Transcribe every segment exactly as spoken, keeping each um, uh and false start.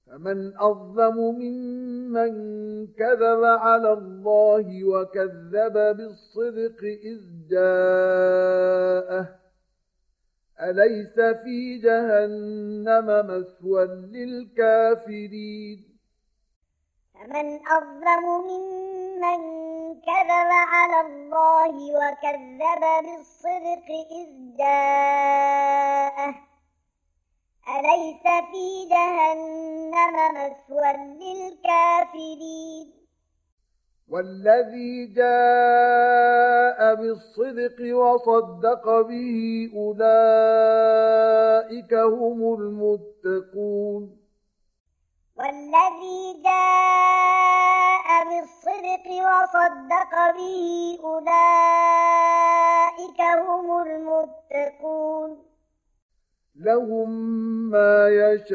فمن أظلم ممن كذب على الله وكذب بالصدق إذ جاءه أليس في جهنم مثوى للكافرين فمن أظلم ممن كذب على الله وكذب بالصدق إذ جاءه أليس في جهنم مثوى للكافرين والذي جاء بالصدق وصدق به أولئك هم المتقون والذي جاء بالصدق وصدق به أولئك هم المتقون لهم ما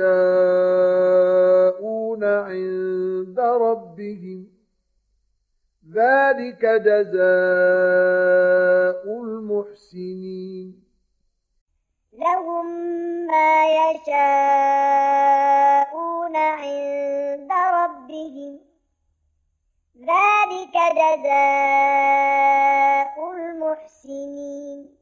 يشاءون عند ربهم ذلك جزاء المحسنين لهم ما يشاءون عند ربهم ذلك جزاء المحسنين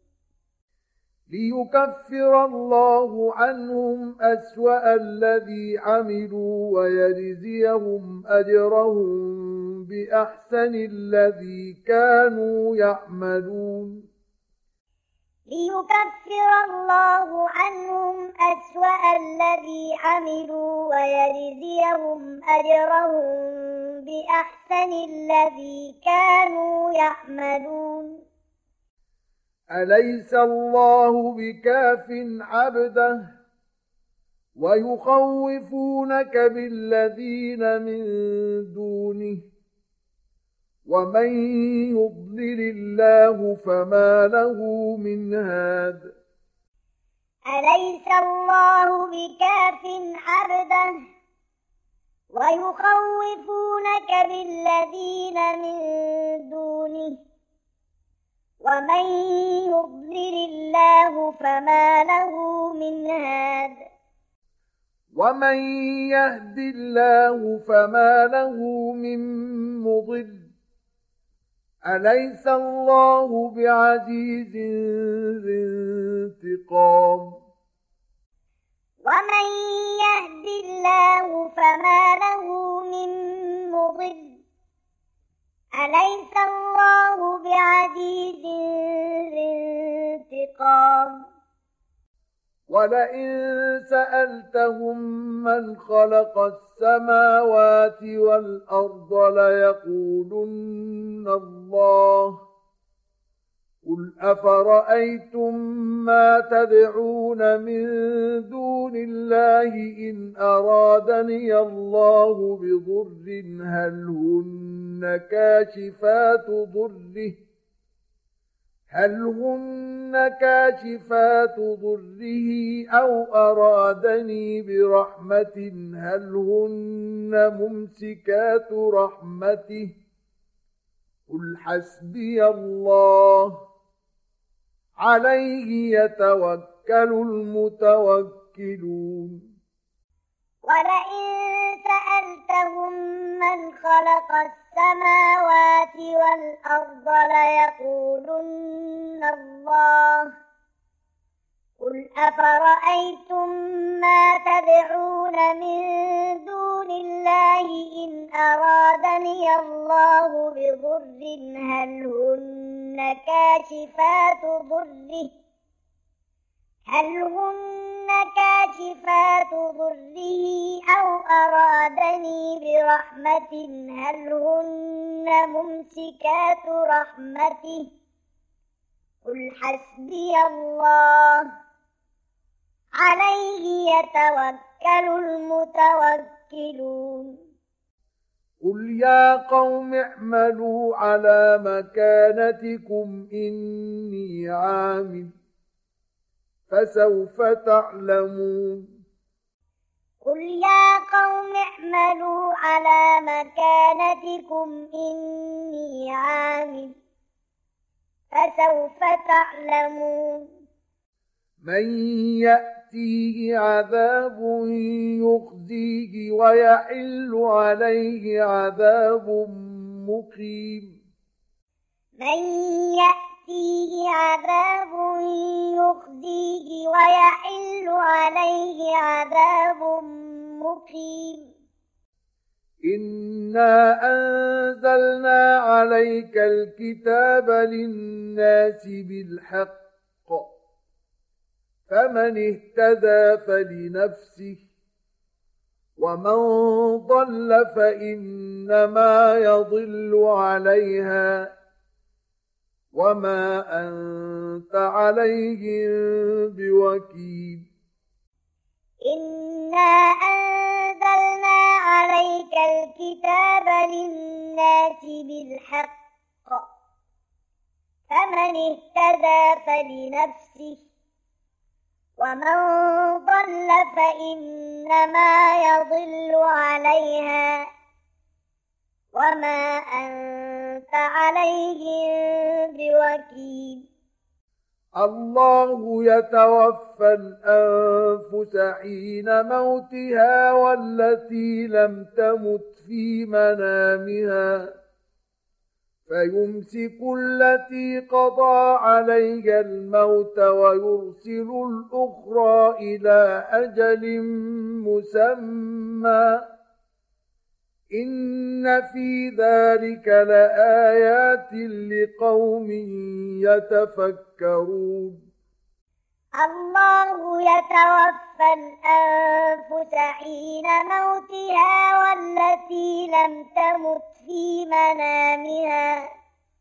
ليكفر الله عنهم أسوأ الذي عملوا ويجزيهم أجرهم بأحسن الذي كانوا يعملون ليكفر الله عنهم أسوأ الذي عملوا ويجزيهم أجرهم بأحسن الذي كانوا يعملون أليس الله بكاف عبده ويخوفونك بالذين من دونه ومن يضلل الله فما له من هاد أليس الله بكاف عبده ويخوفونك بالذين من دونه ومن يضلل الله فما له من هاد ومن يهد الله فما له من مضل أليس الله بعزيز ذي انتقام ومن يهد الله فما له من مضل أليس الله بعزيز ذي انتقام ولئن سألتهم من خلق السماوات والأرض ليقولن الله قل أفرأيتم ما تدعون من دون الله إن أرادني الله بضر هل هن كاشفات ضره هل هن كاشفات ضره أو أرادني برحمة هل هن ممسكات رحمته قل حسبي الله عليه يتوكل المتوكلون ولئن سألتهم من خلق السماوات والأرض ليقولن الله قل أفرأيتم ما تدعون من دون الله إن أرادني الله بضر هل هن كاشفات ضره هل هن كاشفات ضره أو أرادني برحمة هل هن ممسكات رحمته قل حسبي الله عليه يتوكل المتوكلون قل يا قوم اعملوا على مكانتكم إني عامل فسوف تعلمون قل يا قوم اعملوا على مكانتكم إني عامل فسوف تعلمون من يأتي يأتيه عذاب يخزيه ويحل عليه عذاب مقيم من يأتيه عذاب يخزيه ويحل عليه عذاب مقيم إنا أنزلنا عليك الكتاب للناس بالحق فمن اهتدى فلنفسه ومن ضل فإنما يضل عليها وما أنت عليهم بوكيل إنا أنزلنا عليك الكتاب للناس بالحق فمن اهتدى فلنفسه ومن ضل فإنما يضل عليها وما أنت عليهم بوكيل الله يتوفى الأنفس حين موتها والتي لم تمت في منامها فيمسك التي قضى عليها الموت ويرسل الأخرى إلى أجل مسمى إن في ذلك لآيات لقوم يتفكرون الله يتوفى الأنفس حين موتها والتي لم تمت في منامها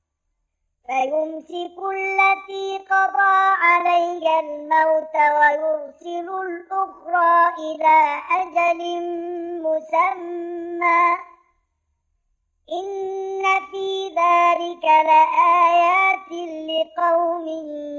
فيمسك التي قضى عليها الموت ويرسل الأخرى إلى أجل مسمى إن في ذلك لآيات لقوم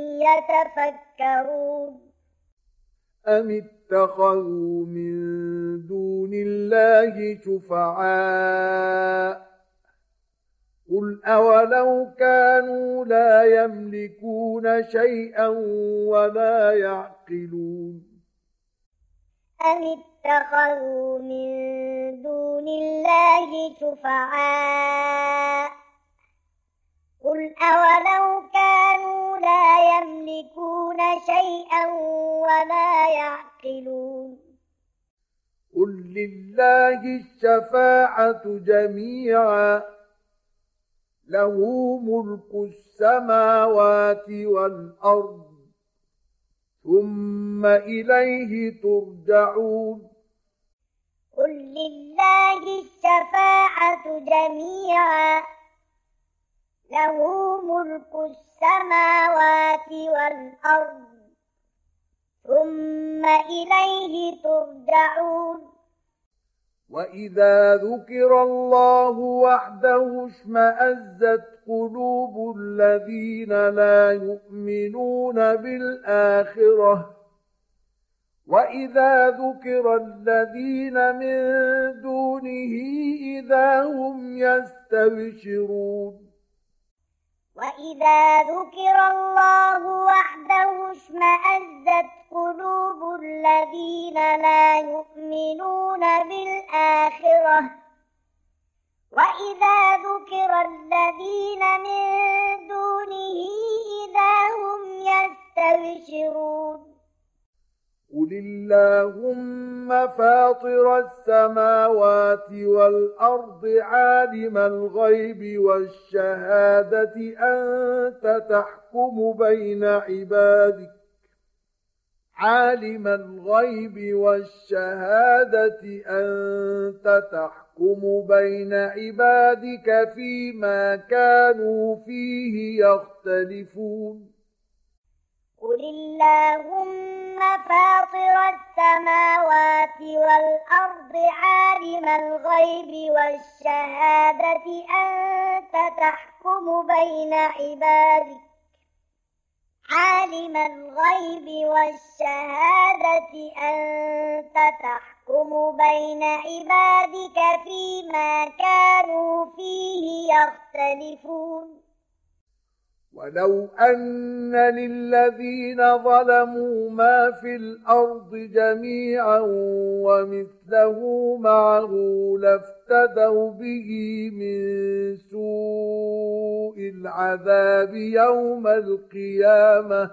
يتفكرون أم اتخذوا من دون الله شفعاء قل أولو كانوا لا يملكون شيئا ولا يعقلون أم اتخذوا من دون الله شفعاء قل أولو كانوا لا يملكون شيئا ولا يعقلون قل لله الشفاعة جميعا له ملك السماوات والأرض ثم إليه ترجعون قل لله الشفاعة جميعا له ملك السماوات والأرض ثم إليه ترجعون وإذا ذكر الله وحده اشمأزت قلوب الذين لا يؤمنون بالآخرة وإذا ذكر الذين من دونه إذا هم يستبشرون وإذا ذكر الله وحده اشمأزت قلوب الذين لا يؤمنون بالآخرة وإذا ذكر الذين من دونه إذا هم يستبشرون قل اللهم فاطر السماوات والأرض عالم الغيب والشهادة أنت تحكم بين عبادك عالم الغيب والشهادة أنت تحكم بين عبادك فيما كانوا فيه يختلفون قل اللهم فاطر السماوات والأرض عالم الغيب والشهادة أنت تحكم بين عبادك عالم الغيب والشهادة أنت تحكم بين عبادك فيما كانوا فيه يختلفون ولو أن للذين ظلموا ما في الأرض جميعا ومثله معه لافتدوا به من سوء العذاب يوم القيامة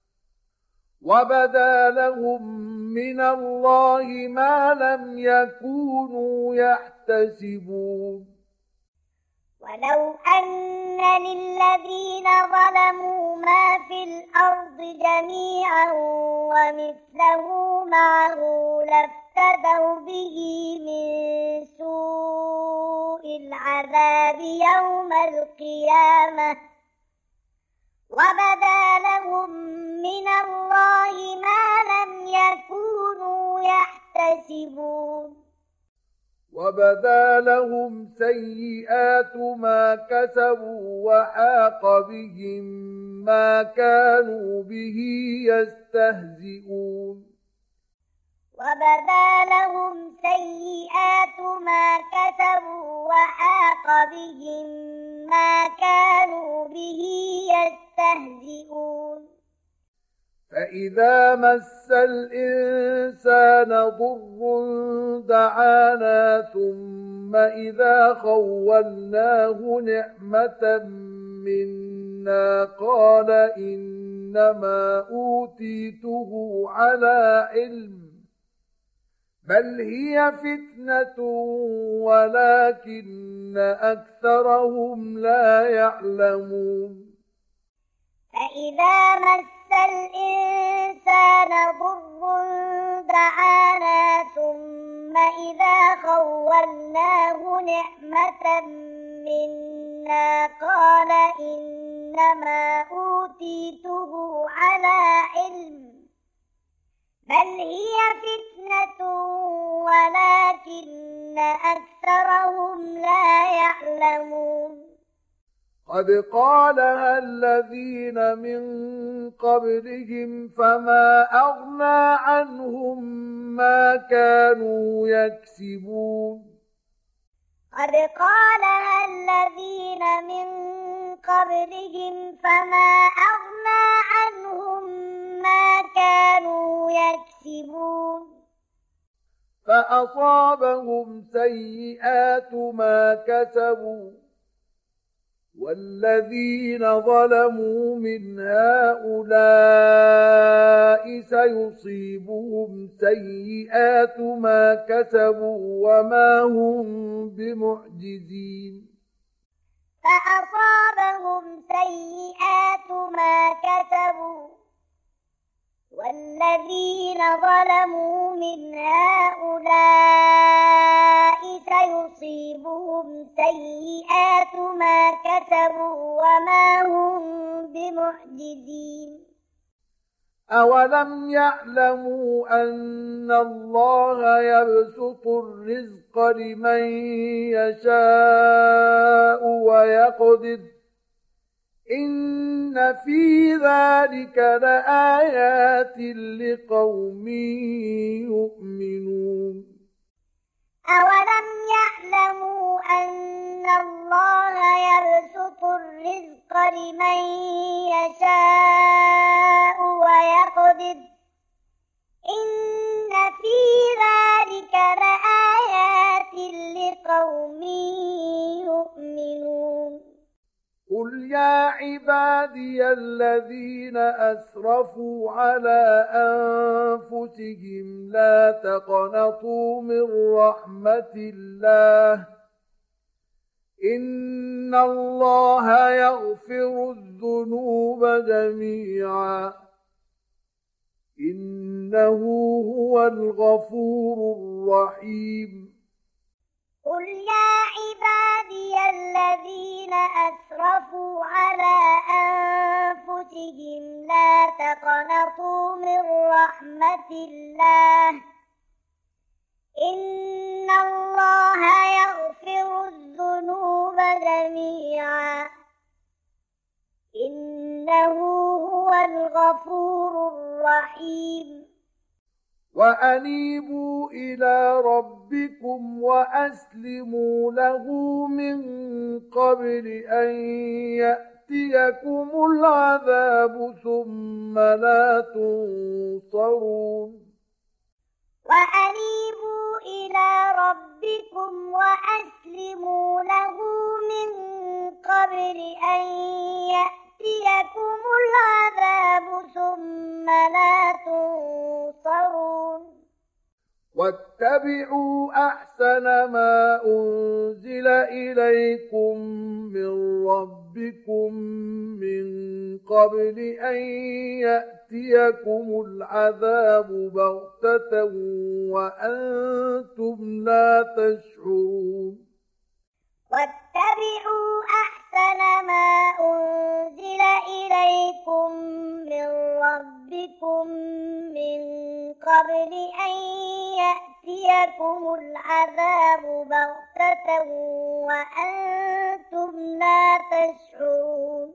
وبدا لهم من الله ما لم يكونوا يحتسبون. ولو أن للذين ظلموا ما في الأرض جميعا ومثله معه لافتدوا به من سوء العذاب يوم القيامة وبدا لهم من الله ما لم يكونوا يحتسبون. وبدا لهم سيئات ما كسبوا وحاق بهم ما كانوا به يستهزئون. وبدا لهم سيئات ما كسبوا وحاق بهم ما كانوا به يستهزئون. فإذا مس الإنسان ضر دعانا ثم إذا خولناه نعمة منا قال إنما أوتيته على علم بل هي فتنة ولكن أكثرهم لا يعلمون. فإذا مس الإنسان ضر دعانا ثم إذا خولناه نعمة منا قال إنما أوتيته على علم بل هي فتنة ولكن أكثرهم لا يعلمون. قد قالها الذين من قبلهم فما أغنى عنهم ما كانوا يكسبون. قد قالها الذين من قبلهم فما أغنى عنهم ما كانوا يكسبون. فأصابهم سيئات ما كسبوا والذين ظلموا من هؤلاء سيصيبهم سيئات ما كسبوا وما هم بمعجزين. فأصابهم سيئات ما كسبوا والذين ظلموا من هؤلاء سيصيبهم سيئات ما كسبوا وما هم بمعجزين. أولم يعلموا أن الله يبسط الرزق لمن يشاء ويقدر إن في ذلك لآيات لقوم يؤمنون. أولم يعلموا أن الله يبسط الرزق لمن يشاء ويقدر إن في ذلك لآيات لقوم يؤمنون. قل يا عبادي الذين أسرفوا على أنفسهم لا تقنطوا من رحمة الله إن الله يغفر الذنوب جميعا إنه هو الغفور الرحيم. قل يا عبادي الذين أسرفوا على أنفسهم لا تقنطوا من رحمة الله إن الله يغفر الذنوب جميعا إنه هو الغفور الرحيم. وأنيبوا إلى ربكم وأسلموا له من قبل أن يأتيكم العذاب ثم لا تنصرون وأنيبوا إلى ربكم وأسلموا له من قبل أن يأتيكم العذاب ثم لا تنصرون واتبعوا أحسن ما أنزل إليكم من ربكم من قبل أن يأتيكم العذاب بغتة وأنتم لا تشعرون واتبعوا أحسن ما أنزل إليكم من ربكم من قبل أن يأتيكم العذاب بغتة وأنتم لا تشعرون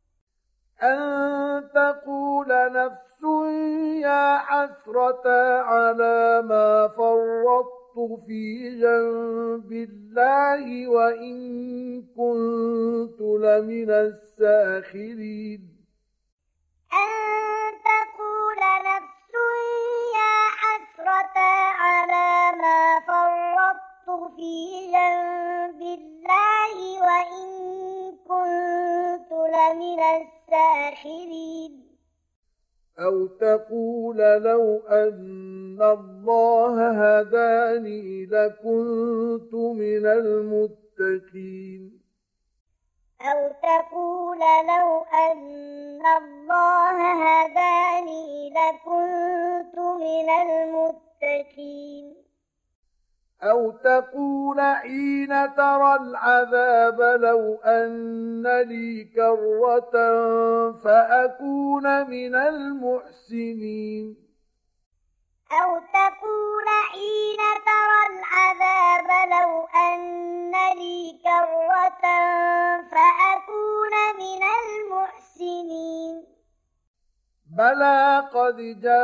أن تقول نفس يا حسرة على ما فرطت في جنب الله وإن كنت لمن الساخرين أن تقول نفس يا حسرة على ما فرطت في جنب الله وإن كنت لمن الساخرين أو تقول لو أن الله هداني لكنت من المتقين أو تقول لو أن الله هداني لكنت من المتقين أو تقول حين ترى العذاب لو أن لي كرة فأكون من المحسنين أو تقول حين ترى العذاب لو أن لي كرة فأكون من المحسنين بلى قد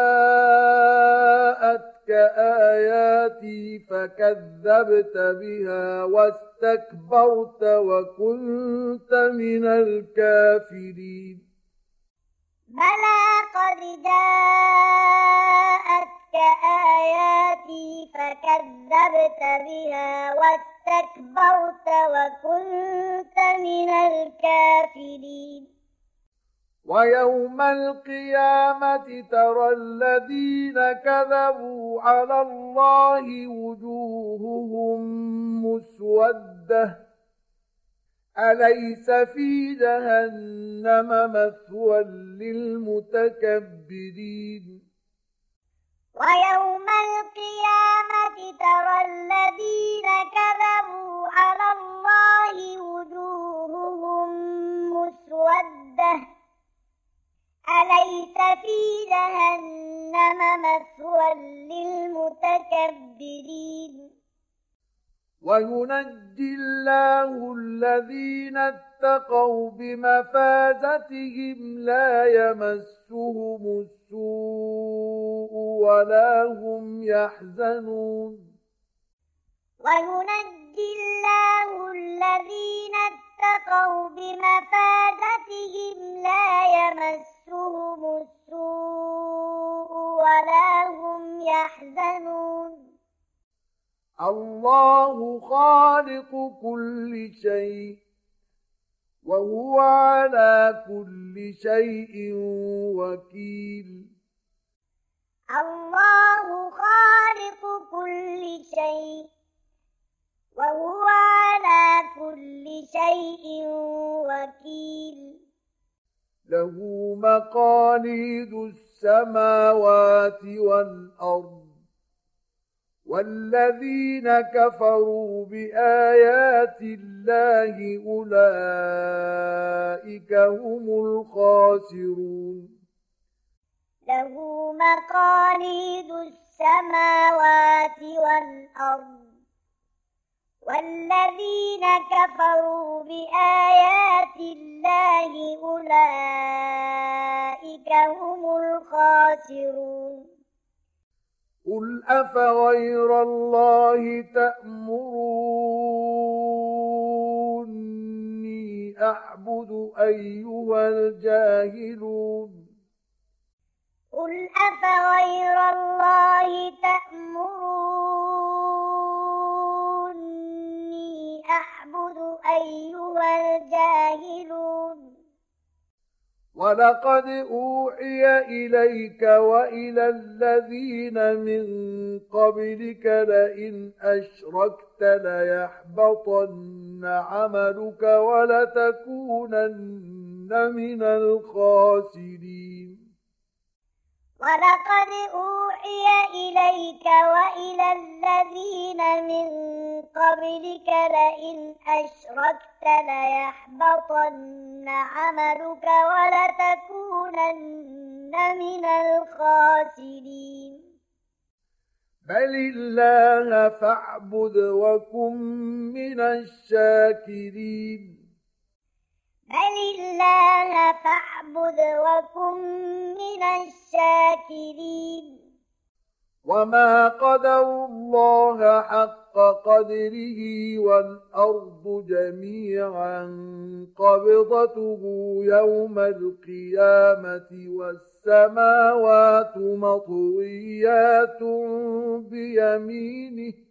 جاءتك آياتي فكذبت بها واستكبرت وكنت من الكافرين بلى قد جاءتك آياتي فكذبت بها واستكبرت وكنت من الكافرين ويوم القيامة ترى الذين كذبوا على الله وجوههم مسودة أليس في جهنم مثوى للمتكبرين ويوم القيامة ترى الذين كذبوا على الله وجوههم مسودة أليس في جهنم مثوى للمتكبرين وينجي الله الذين اتقوا بمفازتهم لا يمسهم السوء ولا هم يحزنون وينجي الله الذين اتقوا بمفازتهم لا يمسهم السوء ولا هم يحزنون الله خالق كل شيء وهو على كل شيء وكيل الله خالق كل شيء وهو على كل شيء وكيل له مقاليد السماوات والأرض والذين كفروا بآيات الله أولئك هم الخاسرون له مقاليد السماوات والأرض والذين كفروا بآيات الله أولئك هم الخاسرون قل أفغير الله تأمروني أعبد أيها الجاهلون قل أفغير الله تأمروني أعبد أيها الجاهلون ولقد أوحي إليك وإلى الذين من قبلك لئن أشركت ليحبطن عملك ولتكونن من الخاسرين ولقد أوحي إليك وإلى الذين من قبلك لئن أشركت ليحبطن عملك ولتكونن من الخاسرين بل الله فاعبد وكن من الشاكرين بل الله فاعبد وكن من الشاكرين وما قدروا الله حق قدره والأرض جميعا قبضته يوم القيامة والسماوات مطويات بيمينه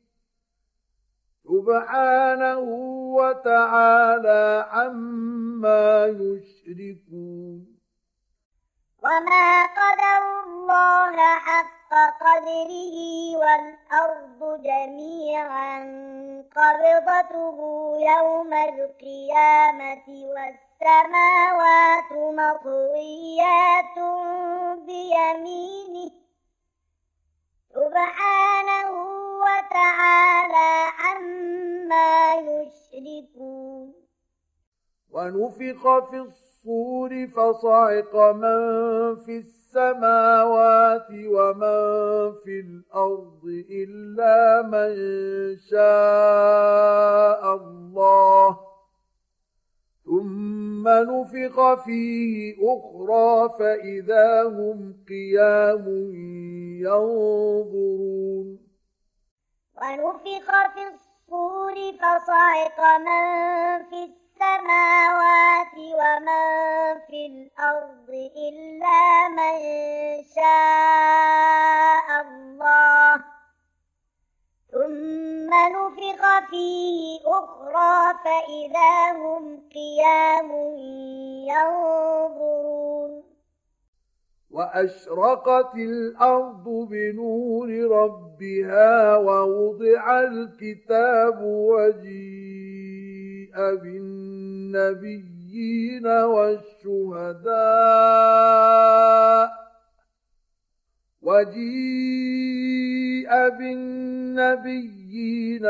سبحانه وتعالى عما يشركون وما قدروا الله حق قدره والأرض جميعا قبضته يوم القيامة والسماوات مطويات بيمينه سبحانه وتعالى عما يشركون ونفخ في الصور فصعق من في السماوات ومن في الأرض إلا من شاء الله ثم نفخ فيه أخرى فإذا هم قيام ينظرون ونفخ في الصور فصعق من في السماوات ومن في الأرض إلا من شاء الله ثم نفخ فيه أخرى فإذا هم قيام ينظرون وأشرقت الأرض بنور ربها ووضع الكتاب وجيء بالنبيين والشهداء وجيء بالنبيين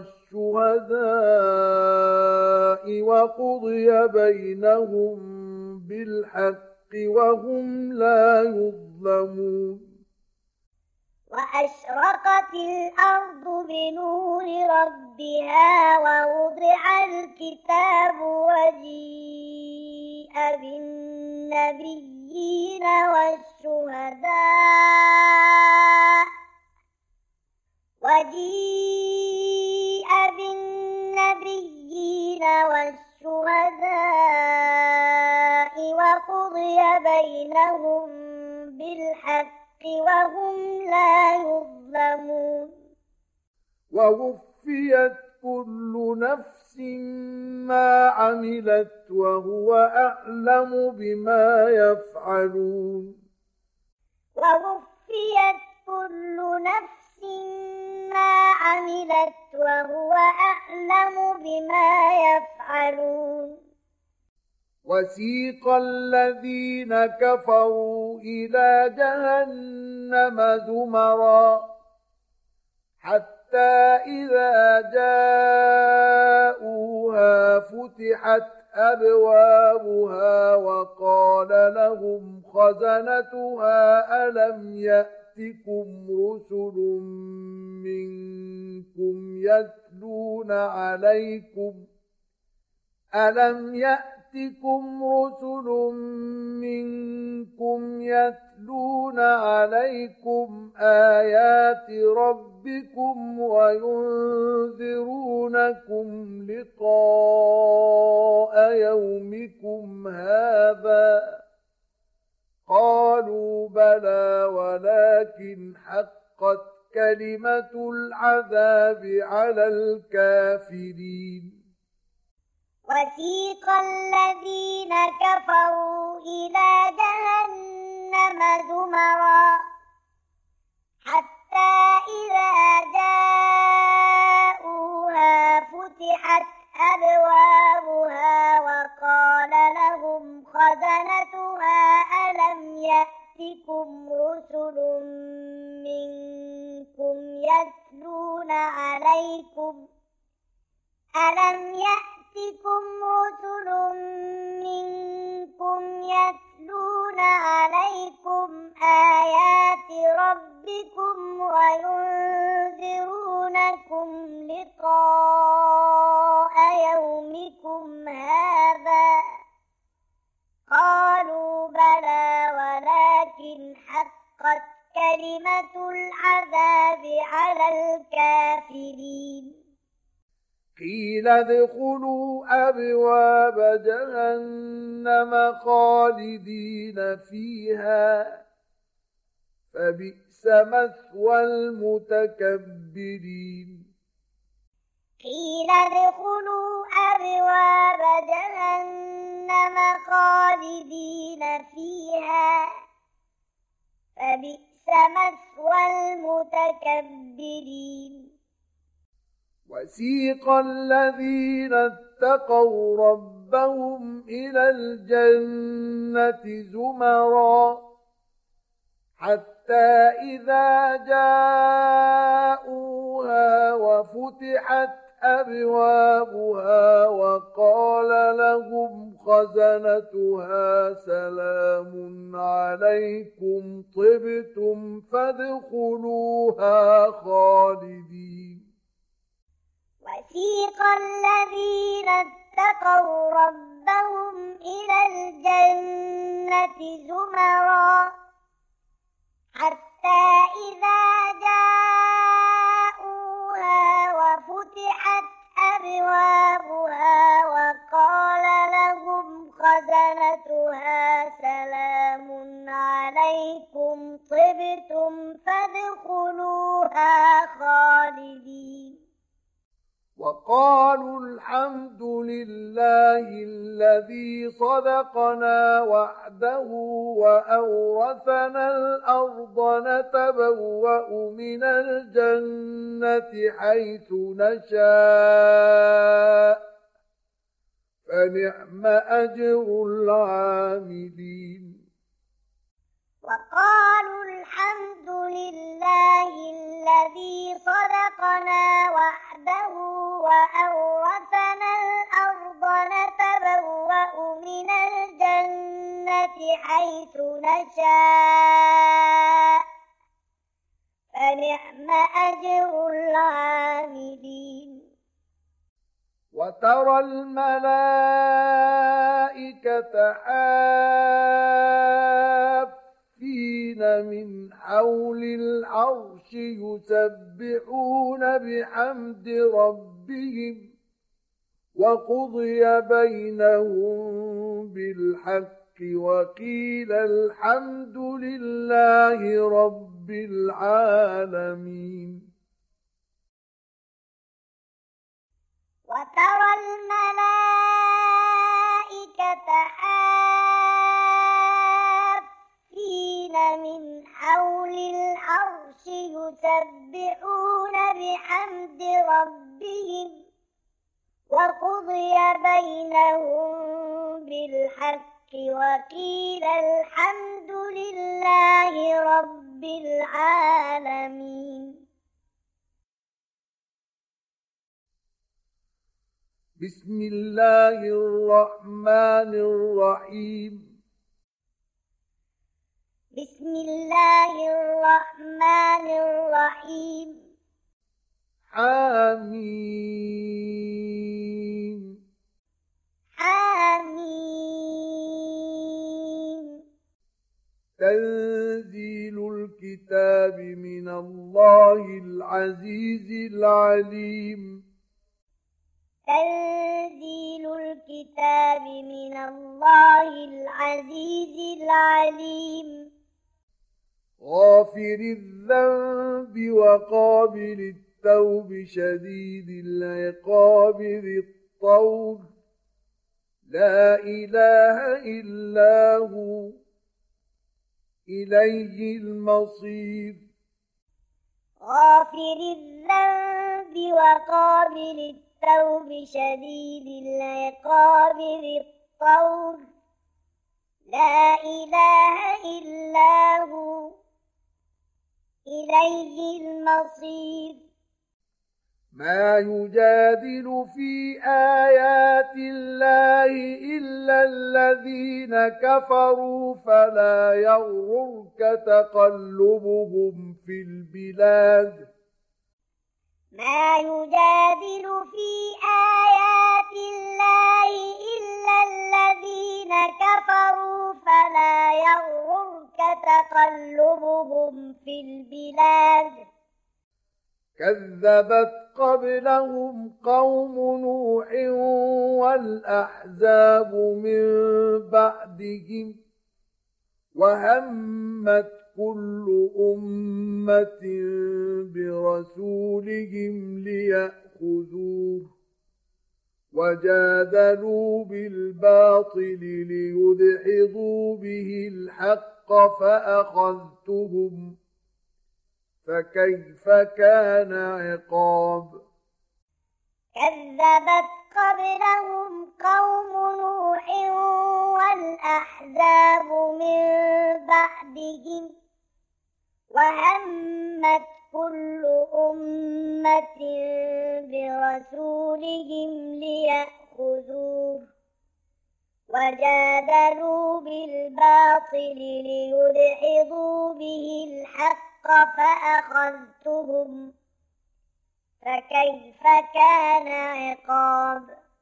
والشهداء وقضي بينهم بالحق وهم لا يظلمون وأشرقت الأرض بنور ربها ووضع الكتاب وجيء بالنبيين والشهداء وجيء بالنبيين والشهداء وقضي بينهم بالحق وهم لا يظلمون ووفيت كل نفس ما عملت وهو أعلم بما يفعلون ووفيت كل نفس ما عملت وهو أعلم بما يفعلون وسيق الذين كفروا إلى جهنم زمرا حتى إذا جاءوها فتحت أبوابها وقال لهم خزنتها ألم يأتكم رسل منكم يتلون عليكم ألم يأتكم رسل منكم يتلون عليكم آيات ربكم وينذرونكم لقاء يومكم هذا؟ قالوا بلى ولكن حقت كلمة العذاب على الكافرين. وسيق الذين كفروا إلى جهنم زمرا حتى إذا جاءوها فتحت أبوابها وقال لهم خزنتها ألم يأتكم رسل منكم يتلون عليكم ألم يأتكم رسل منكم يتلون عليكم آيات ربكم وينذرونكم لقاء يومكم هذا؟ قالوا بلى ولكن حقت كلمة العذاب على الكافرين. قيل ادخلوا أبواب جهنم خالدين فيها فبئس مثوى المتكبرين. قيل ادخلوا أبواب جهنم خالدين فيها فبئس مثوى المتكبرين. وسيق الذين اتقوا ربهم إلى الجنة زمرا حتى إذا جاءوها وفتحت أبوابها وقال لهم خزنتها سلام عليكم طبتم فادخلوها خالدين. وسيق الذين اتقوا ربهم إلى الجنة زمرا حتى إذا جاءوها وفتحت أبوابها وقال لهم خزنتها سلام عليكم طبتم فادخلوها خالدين. وقالوا الحمد لله الذي صدقنا وعده وأورثنا الأرض نتبوأ من الجنة حيث نشاء فنعم أجر العاملين. وقالوا الحمد لله الذي صدقنا وعده وأورثنا الأرض نتبوأ من الجنة حيث نشاء فنعم أجر العاملين. وترى الملائكة حافين من حول العرش يسبحون بحمد ربهم وقضي بينهم بالحق وقيل الحمد لله رب العالمين. وترى الملائكة حافين من حول العرش يسبحون بحمد ربهم وقضي بينهم بالحق وقيل الحمد لله رب العالمين. بسم الله الرحمن الرحيم. بسم الله الرحمن الرحيم. حميم حميم. تنزيل الكتاب من الله العزيز العليم. تنزيل الكتاب من الله العزيز العليم غافر الذنب وقابل التوب شديد العقاب ذي الطول لا إله إلا هو إليه المصير غافر الذنب وقابل التوب شديد العقاب ذي الطول لا إله إلا هو إليه المصير ما يجادل في آيات الله إلا الذين كفروا فلا يغررك تقلبهم في البلاد ما يجادل في آيات الله إلا الذين كفروا فلا يغررك تقلبهم في البلاد كذبت قبلهم قوم نوح والأحزاب من بعدهم وهمت كل أمة برسولهم ليأخذوه وجادلوا بالباطل ليدحضوا به الحق فأخذتهم فكيف كان عقاب كذبت قبلهم قوم نوح والأحزاب من بعدهم وهمت كل أمة برسولهم ليأخذوه وجادلوا بالباطل ليدحضوا به الحق فأخذتهم فكيف كان عقاب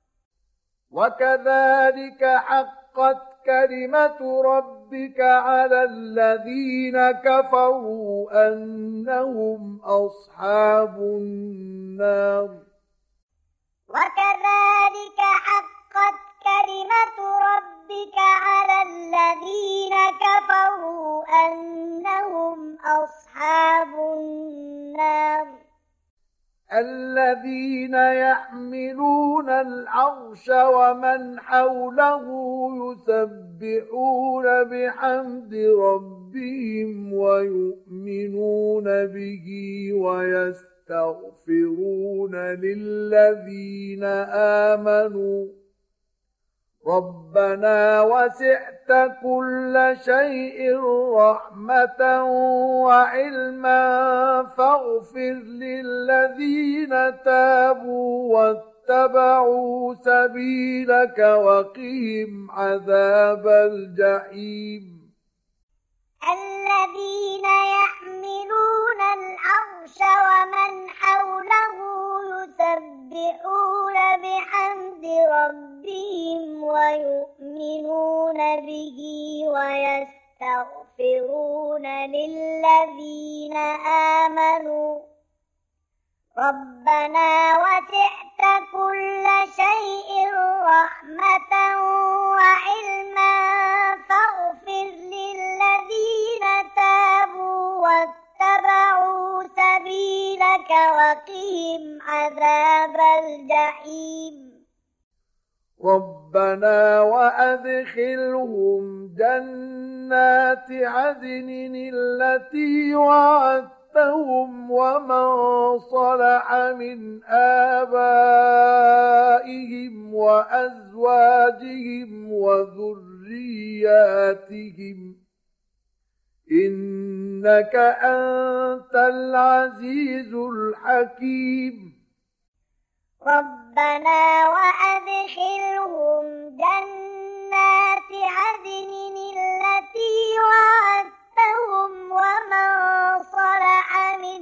وكذلك حقت كلمة ربك على الذين كفروا أنهم أصحاب النار وكذلك حقت كلمة ربك على الذين كفروا أنهم أصحاب النار الذين يحملون العرش ومن حوله يسبحون بحمد ربهم ويؤمنون به ويستغفرون للذين آمنوا ربنا وسعت كل شيء رحمة وعلما فاغفر للذين تابوا واتبعوا سبيلك وقهم عذاب الجحيم الذين يحملون العرش ومن حوله يسبحون بحمد ربهم ويؤمنون به ويستغفرون للذين آمنوا ربنا وسعت كل شيء رحمة وعلما فاغفر للذين تابوا واتبعوا سبيلك وقهم عذاب الجحيم ربنا وأدخلهم جنات عدن التي وعدتهم ومن صلح من آبائهم وأزواجهم وذرياتهم إنك أنت العزيز الحكيم ربنا وأدخلهم جنات عدن التي وعدتهم ومن صلح من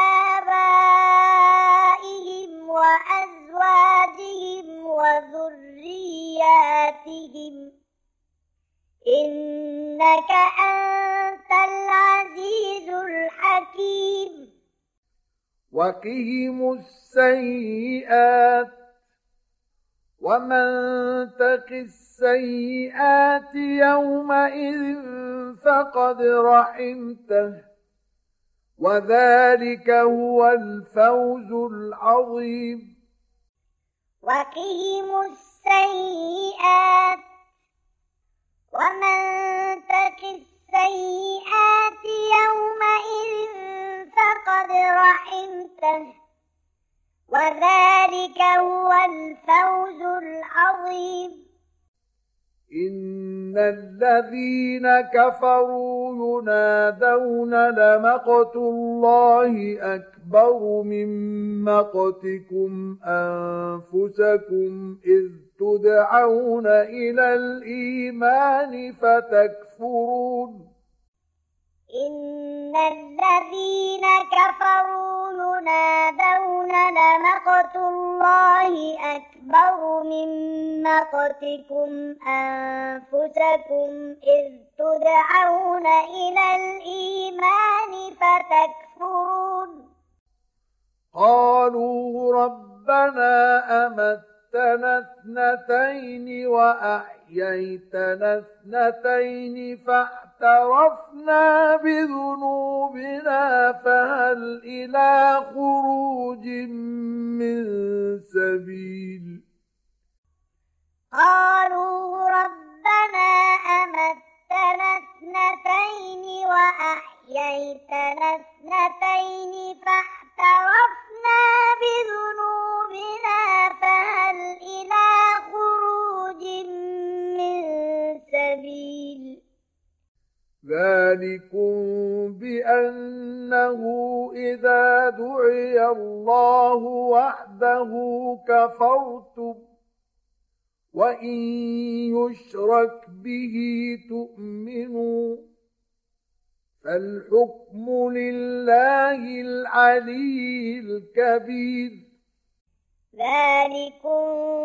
آبائهم وأزواجهم وذرياتهم إنك أنت العزيز الحكيم وقهم السيئات ومن تق السيئات يومئذ فقد رحمته وذلك هو الفوز العظيم. وقهم السيئات ومن تق السيئات يومئذ فقد رحمته وذلك هو الفوز العظيم. إن الذين كفروا ينادون لمقت الله أكبر من مقتكم أنفسكم إذ تدعون إلى الإيمان فتكفرون. إن الذين كفروا ينادون لمقت الله أكبر من مقتكم أنفسكم إذ تدعون إلى الإيمان فتكفرون. قالوا ربنا أمتنا اثنتين وأحييتنا اثنتين فاعترفنا بذنوبنا فهل إلى خروج من سبيل. قالوا ربنا أمتنا اثنتين وأحييتنا اثنتين فاعترفنا بذنوبنا فهل إلى خروج من سبيل. ذلكم بأنه إذا دعي الله وحده كفرتم وإن يشرك به تؤمنوا فالحكم لله العلي الكبير. ذلكم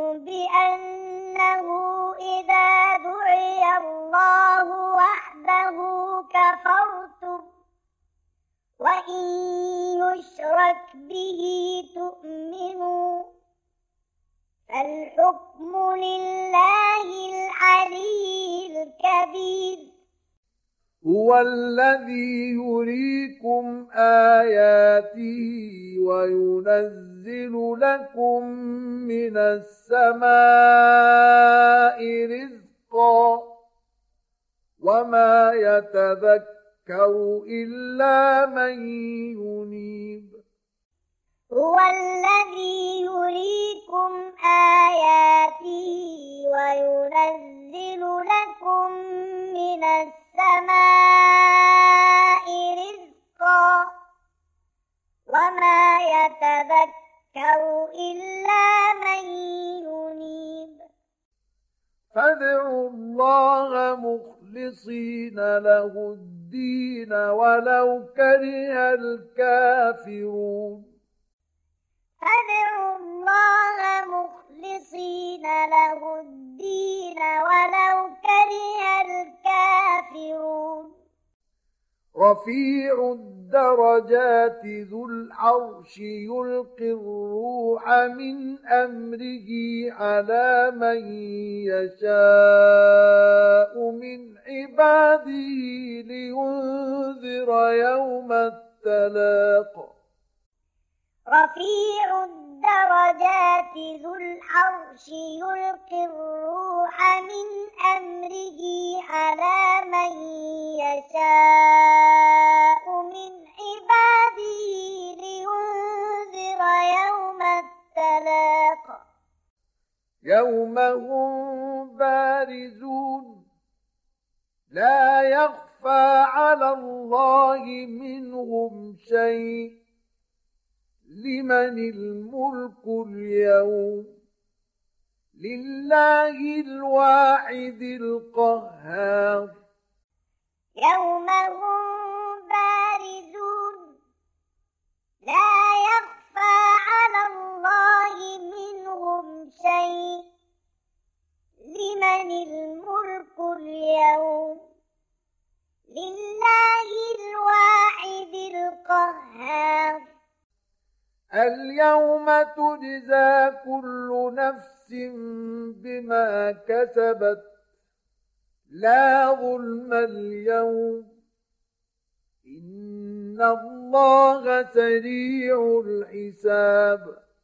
بأنه إذا دعي الله وحده كفرتم وإن يشرك به تؤمنوا فالحكم لله العلي الكبير. هو الذي يريكم آياته وينزل لكم من السماء رزقا وما يتذكر إلا من ينيب. هو الذي يريكم آياته وينزل لكم من السماء رزقا وما يتذكر إلا من ينيب. فادعوا الله مخلصين له الدين ولو كره الكافرون. فادعوا الله مخلصين له الدين ولو كره الكافرون. رفيع الدرجات ذو العرش يلقي الروح من أمره على من يشاء من عباده لينذر يوم التلاق. رفيع الدرجات ذو العرش يلقي الروح من أمره على من يشاء من عباده لينذر يوم التلاق. يوم هم بارزون لا يخفى على الله منهم شيء. لمن الملك اليوم لله الواحد القهار. يوم هم بارزون لا يخفى على الله منهم شيء. لمن الملك اليوم لله الواحد القهار. اليوم تجزى كل نفس بما كسبت لا ظلم اليوم إن الله سريع الحساب.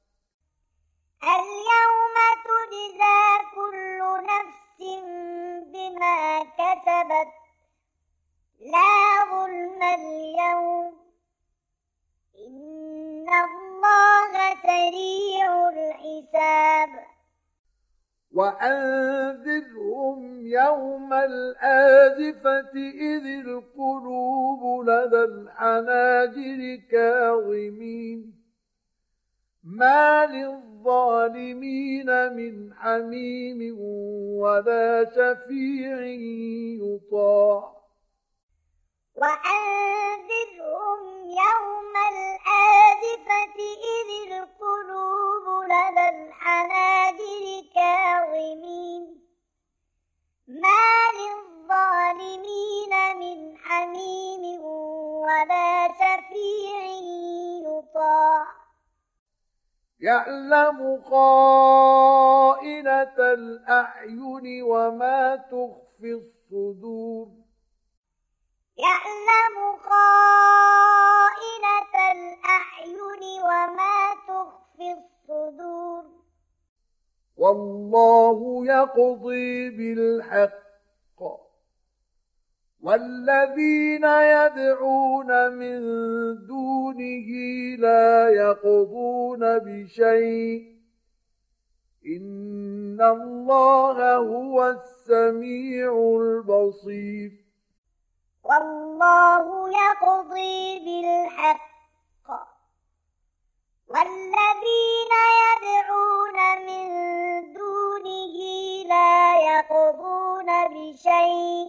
اليوم تجزى كل نفس بما كسبت لا ظلم اليوم إن الله سريع الحساب. وأنذرهم يوم الآزفة إذ القلوب لدى الحناجر كاظمين ما للظالمين من حميم ولا شفيع يطاع. وأنذرهم يوم الآزفة إذ القلوب لدى الحناجر كاظمين ما للظالمين من حميم ولا شفيع يطاع. يعلم خائنة الأعين وما تخفي الصدور. يعلم خائنة الأعين وما تخفي الصدور. والله يقضي بالحق والذين يدعون من دونه لا يقضون بشيء إن الله هو السميع البصير. والله يقضي بالحق والذين يدعون من دونه لا يقضون بشيء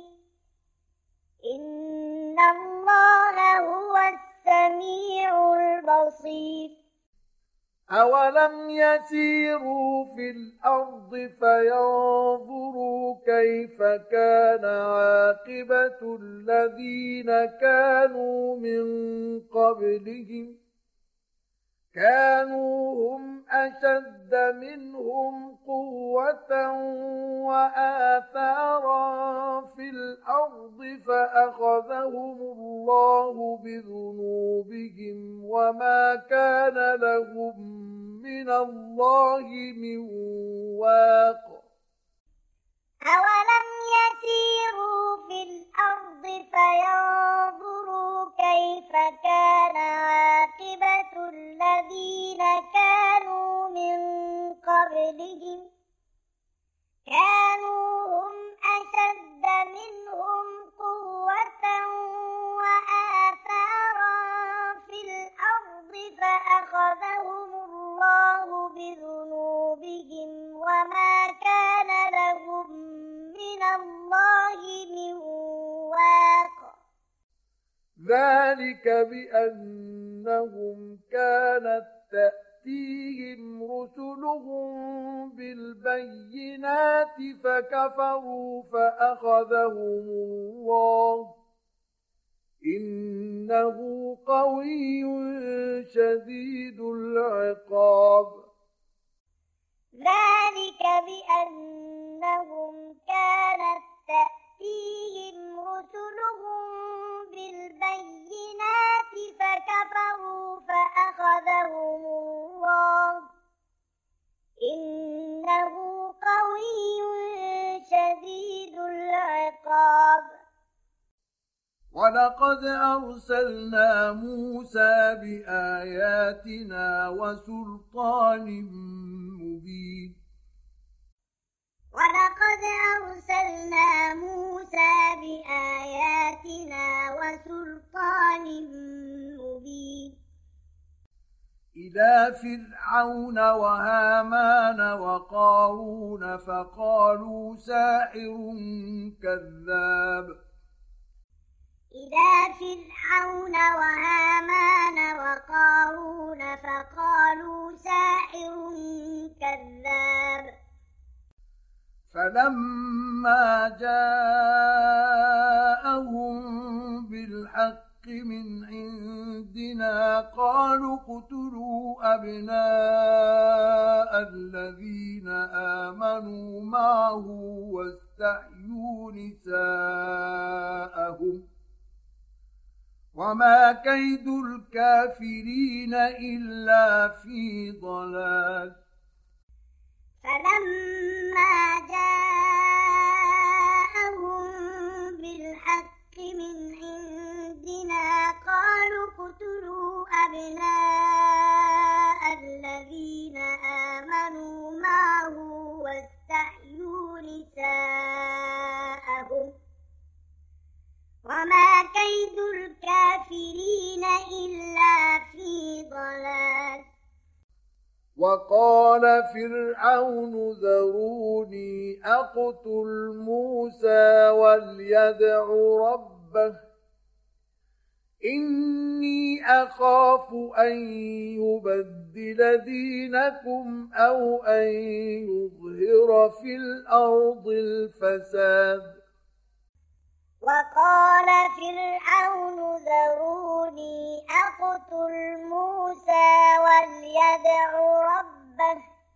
إن الله هو السميع البصير. أولم يسيروا في الأرض فينظروا كيف كان عاقبة الذين كانوا من قبلهم كانوا هم أشد منهم قوة وآثارا في الأرض فأخذهم الله بذنوبهم وما كان لهم من الله من واق. أولم يسيروا في الأرض فينظروا كيف كان عاقبة الذين كانوا من قبلهم كانوا هم أشد منهم قوة وآثارا في الأرض فأخذهم الله بذنوبهم وما كان لهم من الله من واق. ذلك بأنهم كانت تأتيهم رسلهم بالبينات فكفروا فأخذهم الله إنه قوي شديد العقاب. ذلك بأنهم كانت تأتيهم رسلهم بالبينات فكفروا فأخذهم الله إنه قوي شديد العقاب. ولقد أرسلنا موسى بآياتنا وسلطان مبين. ولقد أرسلنا موسى بآياتنا وسلطان مبين إلى فرعون وهامان وقارون فقالوا ساحر كذاب. إلى فرعون وهامان وقارون فقالوا ساحر كذاب. فلما جاءهم بالحق من عند عندنا قالوا اقتلوا أبناء الذين آمنوا معه واستحيوا نساءهم وما كيد الكافرين إلا في ضلال. فلما جاءهم بالحق من عندنا قالوا اقتلوا أبناء الذين آمنوا معه واستحيوا نساءهم وما كيد الكافرين إلا في ضلال. وقال فرعون ذروني أقتل موسى وليدع ربه إني أخاف أن يبدل دينكم أو أن يظهر في الأرض الفساد. وقال فرعون ذروني أقتل موسى وليدع ربه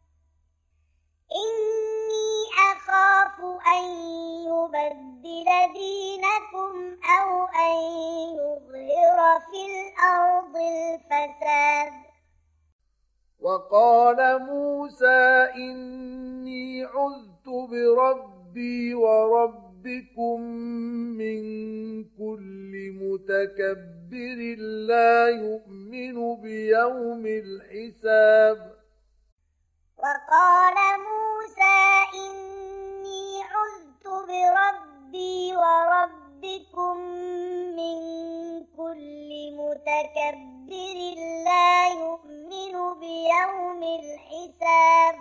إني أخاف أن يبدل دينكم أو أن يظهر في الأرض الفساد. وقال موسى إني عذت بربي وربكم من كل متكبر لا يؤمن بيوم الحساب. وقال موسى إني عذت بربي وربكم من كل متكبر لا يؤمن بيوم الحساب.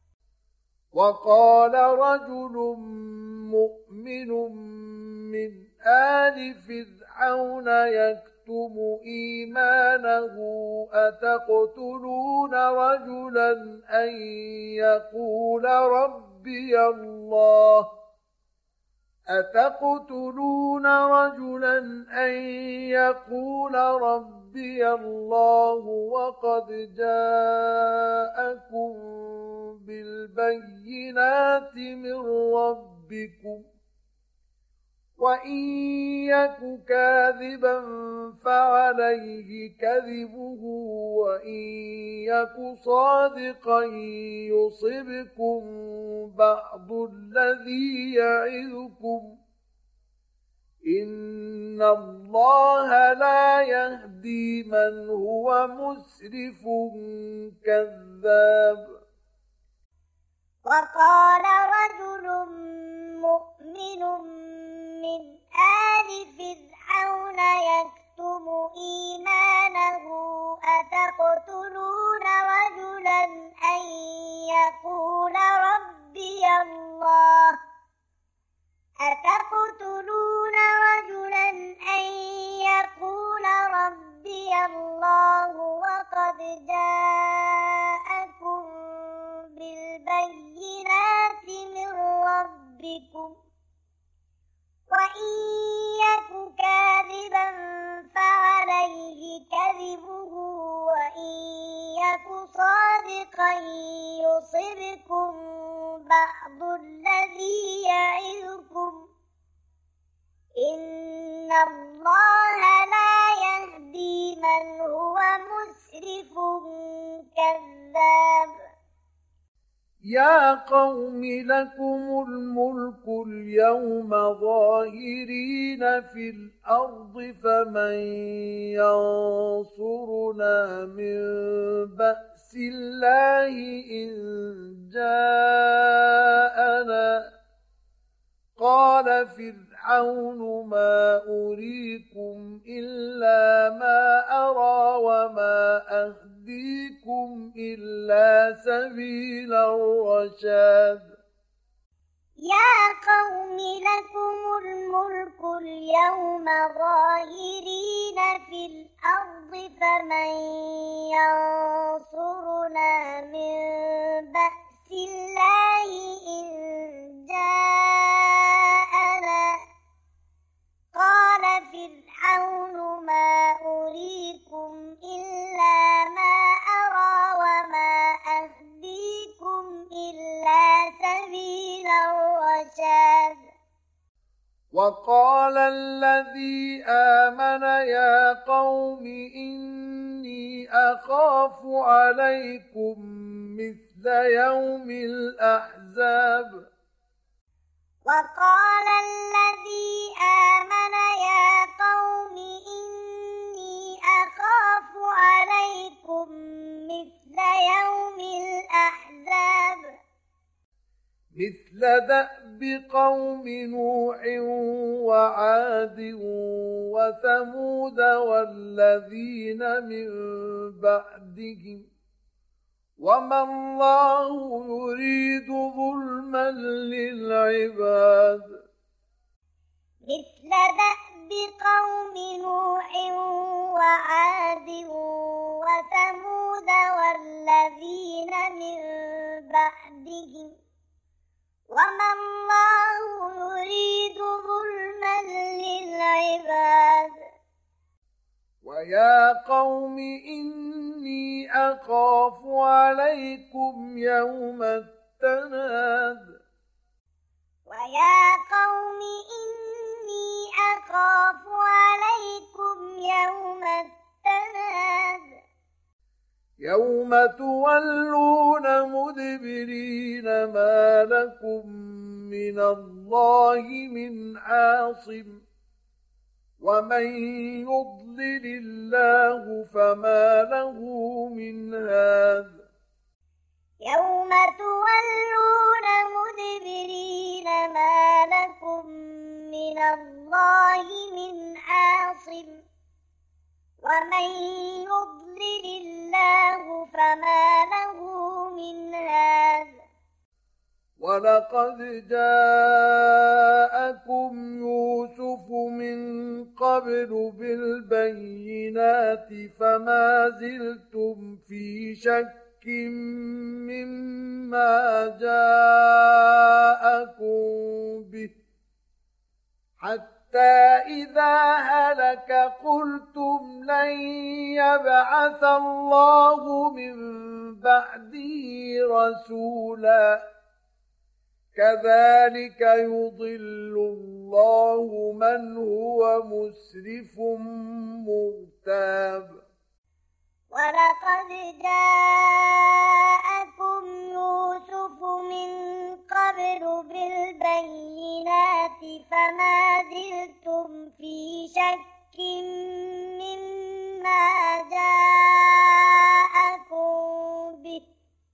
وقال رجل مؤمن من آل فرعون يكتم إيمانه أتقتلون رجلا أن يقول ربي الله أتقتلون رجلا أن يقول ربي الله وقد جاءكم بالبينات من ربكم وإن يك كاذبا فعليه كذبه وإن يك صادقا يصبكم بعض الذي يعظكم إن الله لا يهدي من هو مسرف كذاب. وقال رجل مؤمن من آل فرعون يكتم إيمانه أتقتلون رجلا أن يقول ربي الله أتقتلون رجلا أن يقول ربي الله وقد جاءكم بالبينات من ربكم وإن يك كاذبا فعليه كذبه وإن يك صادقا يصبكم بعض الذي يعظكم إن الله لا يهدي من هو مسرف كذاب. يا قوم لكم الملك اليوم ظاهرين في الأرض فمن ينصرنا من بأس الله إن جاءنا. قال فرعون ما أريكم إلا ما أرى وما أهديكم إلا سبيل الرشاد. يا قوم لكم الملك اليوم ظاهرين في الأرض فمن ينصرنا من بأس الله إن جاءنا. قال فرعون ما أريكم الرشاد وقال الذي آمن يا قوم إني أخاف عليكم مثل يوم الأحزاب وقال الذي آمن يا قوم إني أخاف عليكم مثل يوم الأحزاب مثل دأب قوم نوح وعاد وثمود والذين من بعدهم وما الله يريد ظلما للعباد مثل دأب قوم نوح وعاد وثمود والذين من بعدهم وما الله يريد ظلما للعباد ويا قوم إني أخاف عليكم يوم التناد ويا قوم إني أخاف عليكم يوم التناد يوم تولون مدبرين ما لكم من الله من عاصم ومن يضلل الله فما له من هاد يوم تولون مدبرين ما لكم من الله من عاصم ومن يضلل الله فما له من هاد ولقد جاءكم يوسف من قبل بالبينات فما زلتم في شك مما جاءكم به حتى إذا هلك قلتم لن يبعث الله من بعده رسولا كذلك يضل الله من هو مسرف مرتاب ولقد جاءكم يوسف من قبل بالبينات فما زلتم في شك مما جاءكم به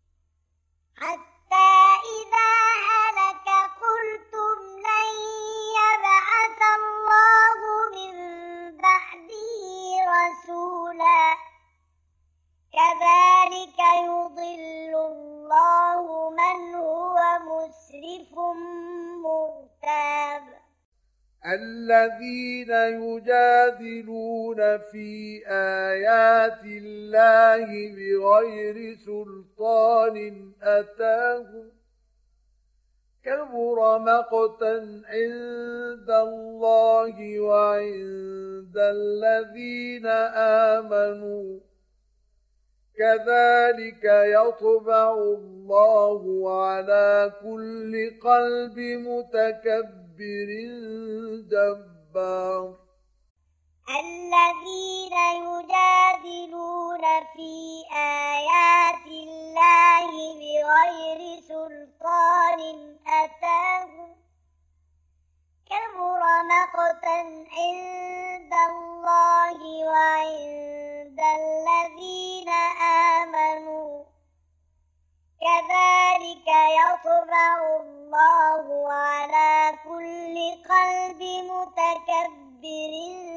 حتى إذا هلك قلتم لن يبعث الله من بعده رسولا كذلك يضل الله من هو مسرف مرتاب الذين يجادلون في آيات الله بغير سلطان أتاهم كبر مقتا عند الله وعند الذين آمنوا كذلك يطبع الله على كل قلب متكبر جبار الذين يجادلون في آيات الله بغير سلطان أتاهم كبر مقتا عند الله وعند الذين آمنوا كذلك يطبع الله على كل قلب متكبر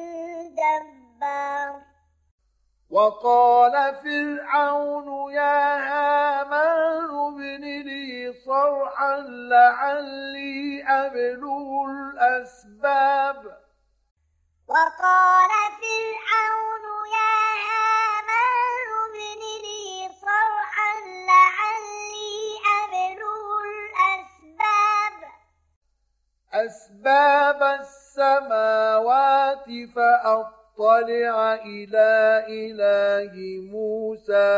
جبار وقال فرعون يا هامان ابن لي صرحا لعلي أبلغ الأسباب وقال فرعون يا هامان ابن لي صرحا لعلي أبلغ الأسباب أسباب السماوات فأطلع إلى إله موسى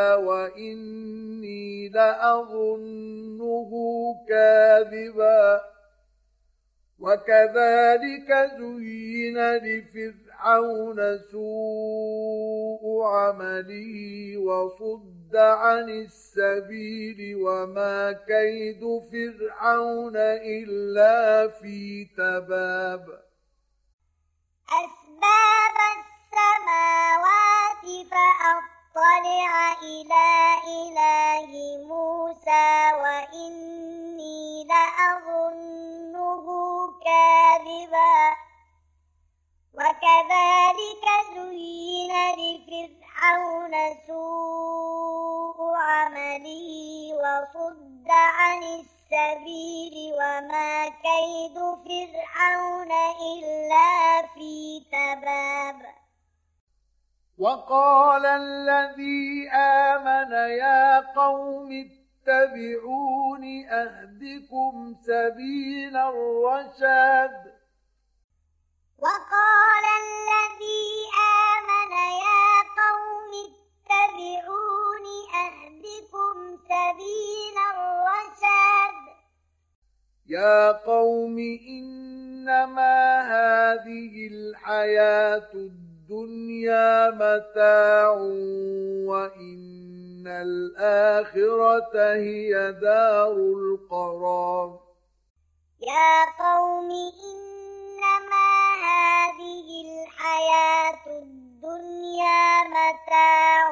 وإني لأظنه كاذبا وكذلك زين لفرعون سوء عمله وصد عن السبيل وما كيد فرعون إلا في تباب أسباب السماوات فأطلع إلى إله موسى وإني لأظنه كاذبا وكذلك زين لفرعون سوء عمله وصد عن السبيل وما كيد فرعون إلا في تباب وقال الذي آمن يا قوم اتبعون أهدكم سبيل الرشاد وقال الذي آمن يا قوم اتبعون أهدكم سبيل الرشاد يا قوم إنما هذه الحياة الدنيا متاع وإن الآخرة هي دار القرار يا قوم إنما هذه الحياة الدنيا متاع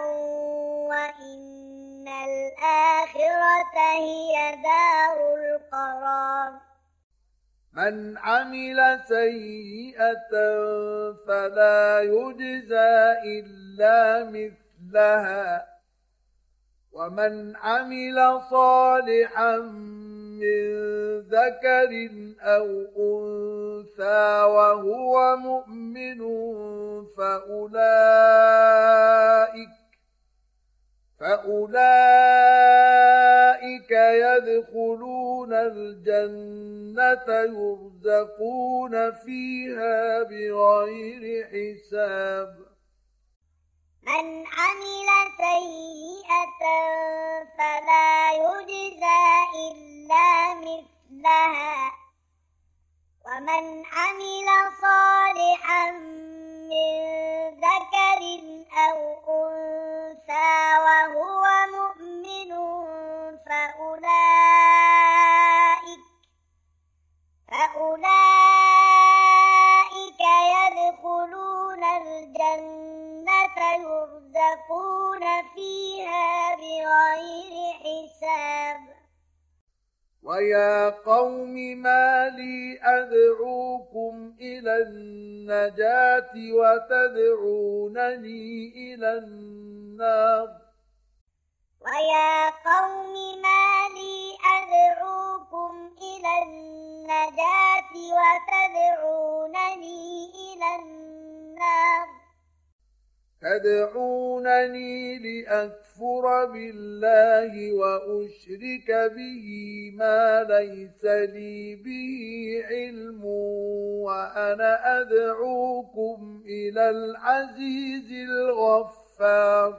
وإن الآخرة هي دار القرار من عمل سيئة فلا يجزى إلا مثلها ومن عمل صالحا من ذكر أو أنثى وهو مؤمن فأولئك فأولئك يدخلون الجنة يرزقون فيها بغير حساب من عمل سيئة فلا يجزى إلا مثلها ومن عمل صالحا من ذكر أو أنثى وهو مؤمن فأولئك فأولئك يدخلون الجنة يرزقون فيها بغير حساب ويا قوم ما لي أدعوكم إلى النجاة وتدعونني إلى النار ويا قوم ما لي أدعوكم إلى النجاة وتدعونني إلى النار تدعونني لأكفر بالله وأشرك به ما ليس لي به علم وأنا أدعوكم إلى العزيز الغفار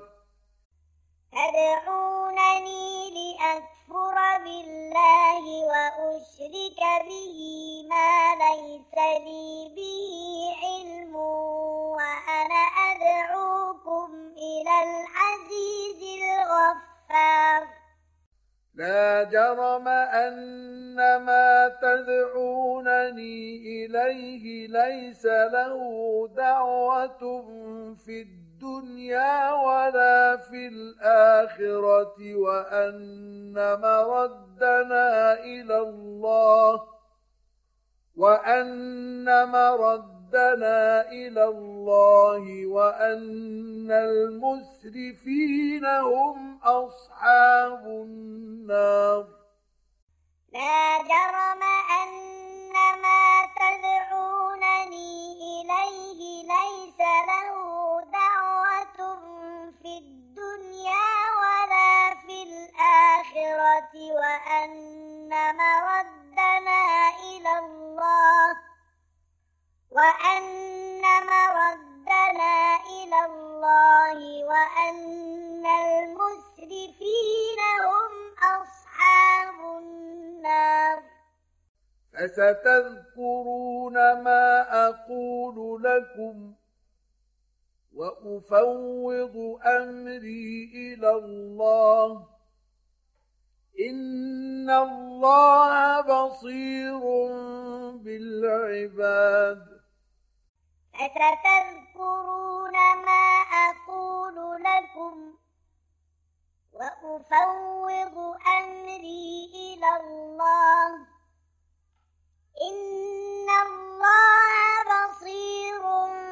تدعونني لأكفر بالله وأشرك به ما ليس لي به علم وأنا أدعوكم إلى العزيز الغفار لا جرم أن ما تدعونني إليه ليس له دعوة في الدنيا ولا في الآخرة وأن مردنا إلى الله وأن مردنا إلى الله وأن المسرفين هم أصحاب النار لا جرم أن ما تدعونني إليه ليس له دعوة في الدنيا ولا في الآخرة وأن مردنا إلى الله وأن مردنا إلى الله وأن المسرفين هم أصحاب النار فستذكرون ما أقول لكم وأفوض أمري إلى الله إن الله بصير بالعباد فستذكرون ما أقول لكم وأفوض أمري إلى الله إن الله بصير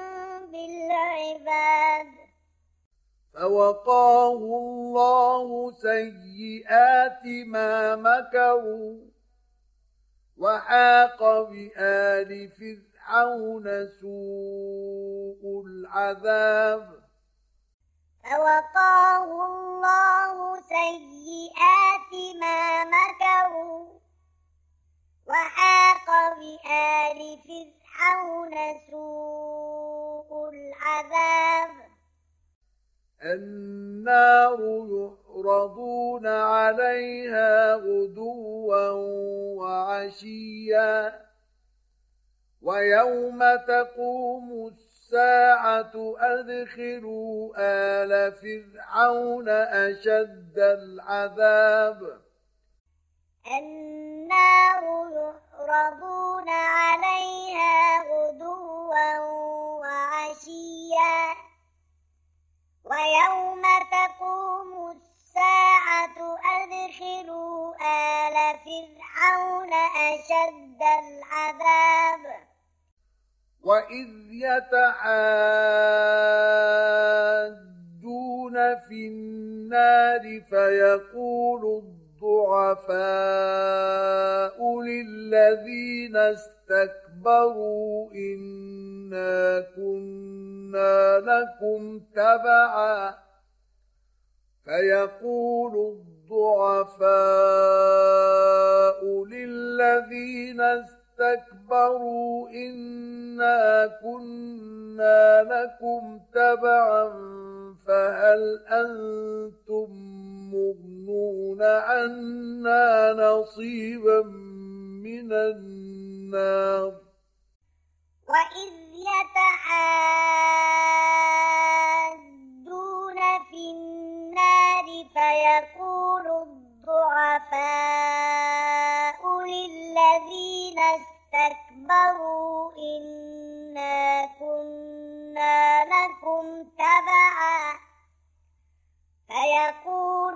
بالعباد فوقاه الله سيئات ما مكروا وحاق بآل فرعون سوء العذاب فوقاه الله سيئات ما مكروا وحاق بآل فرعون سوء العذاب النار يعرضون عليها غدوا وعشيا ويوم تقوم الساعة أدخلوا آل فرعون أشد العذاب النار يعرضون عليها غدوا وعشيا ويوم تقوم الساعة أدخلوا آل فرعون أشد العذاب وإذ يتحاجون في النار فيقول الضعفاء للذين استكبروا إنا كنا لكم تبعا فيقول الضعفاء للذين استكبروا إنا كنا لكم تبعا فهل أنتم مغنون عنا نصيبا من النار وإذ يتحاجون في النار فيقول الضعفاء للذين استكبروا إنا كنا لكم تبعا فيقول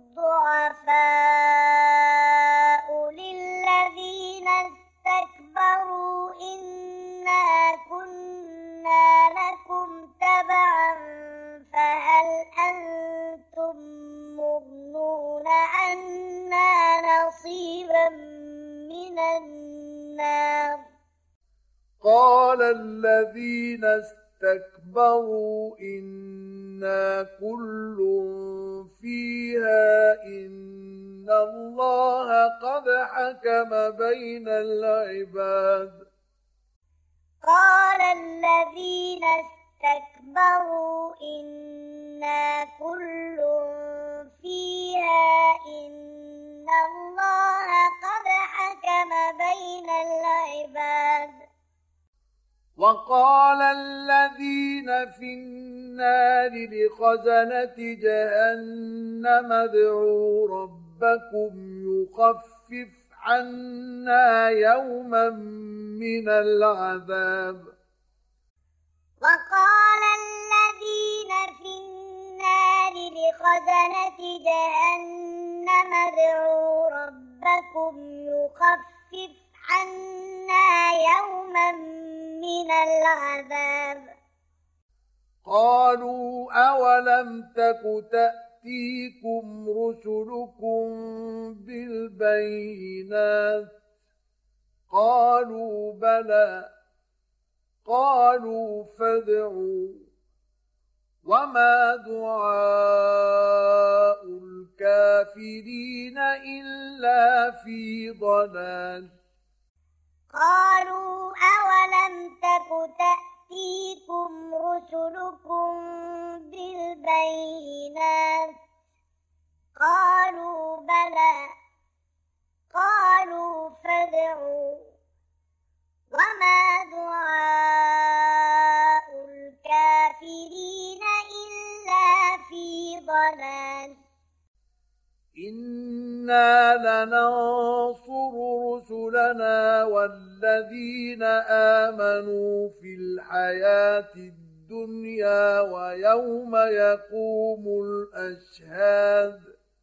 الضعفاء للذين استكبروا إنا كنا لكم تبعا فهل أنتم مغنون عنا نصيبا من النار قال الذين استكبروا إنا كل فيها إن الله قد حكم بين العباد قال الذين استكبروا إنا كل فيها إن الله قد حكم بين العباد وقال الذين في النار لخزنة جهنم ادعوا ربكم يخفف عنا يوما من العذاب وقال الذين في النار لخزنة جهنم ادعوا ربكم يخفف عنا يوما من العذاب قالوا أولم تك تأتيكم رسلكم بالبينات قالوا بلى قالوا فادعوا وما دعاء الكافرين إلا في ضلال قالوا أولم تك تأتيكم رسلكم بالبينات قالوا بلى قالوا فادعوا لننصر رسلنا والذين آمنوا في الحياة الدنيا ويوم يقوم الأشهاد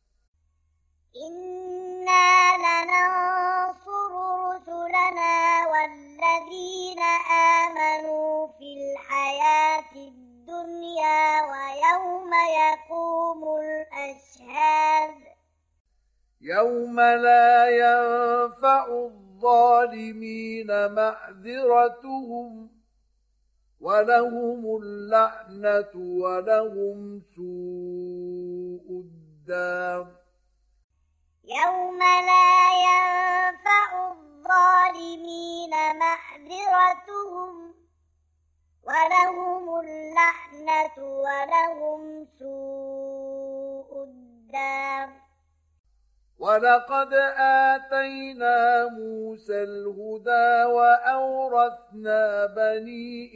إنا لننصر رسلنا والذين آمنوا في الحياة الدنيا ويوم يقوم الأشهاد يوم لا ينفع الظالمين معذرتهم ولهم اللعنة ولهم سوء الدار يوم لا ينفع الظالمين معذرتهم ولهم اللعنة ولهم سوء الدار ولقد آتينا موسى الهدى وأورثنا بني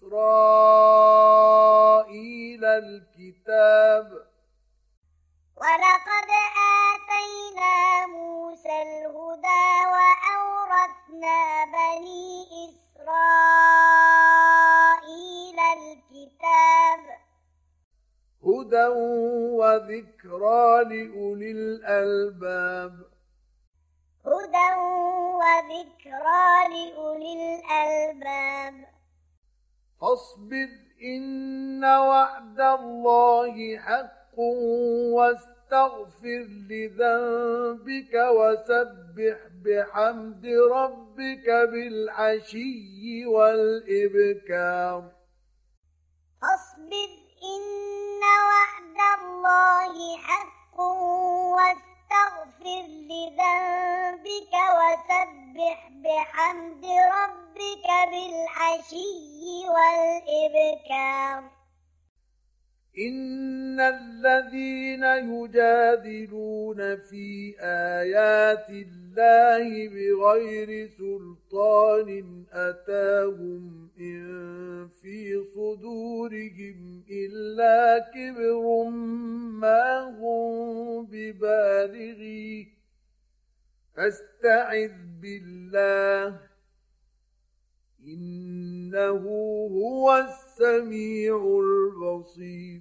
إسرائيل الكتاب ولقد آتينا موسى الهدى وأورثنا بني إسرائيل الكتاب هدى وذكرى لأولي الألباب هدى وذكرى لأولي الألباب فاصبر إن وعد الله حق واستغفر لذنبك وسبح بحمد ربك بالعشي والإبكار فاصبر إن وعد الله حق واستغفر لذنبك وسبح بحمد ربك بالعشي والإبكار إن الذين يجادلون في آيات الله بغير سلطان أتاهم إن في صدورهم إلا كبر ما هم ببالغيه فاستعذ بالله إنه هو السميع البصير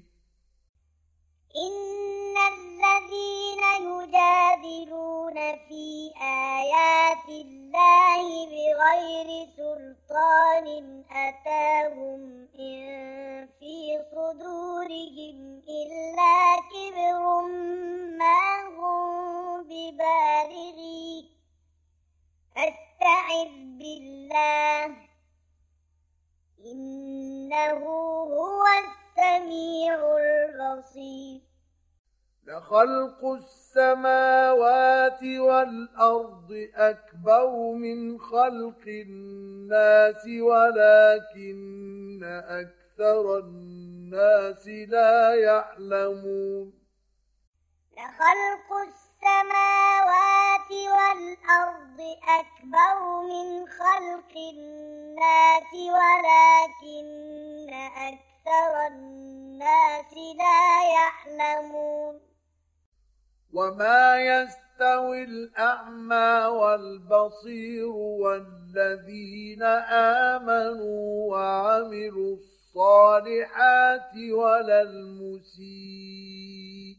إن الذين يجادلون في آيات الله بغير سلطان أتاهم إن في صدورهم إلا كبر ما هم ببالغيه فاستعذ بالله إنه هو السميع البصير لخلق السماوات والأرض أكبر من خلق الناس ولكن أكثر الناس لا يعلمون لخلق السماوات والأرض أكبر من خلق الناس ولكن أكثر الناس لا يعلمون وما يستوي الأعمى والبصير والذين آمنوا وعملوا الصالحات ولا المسيء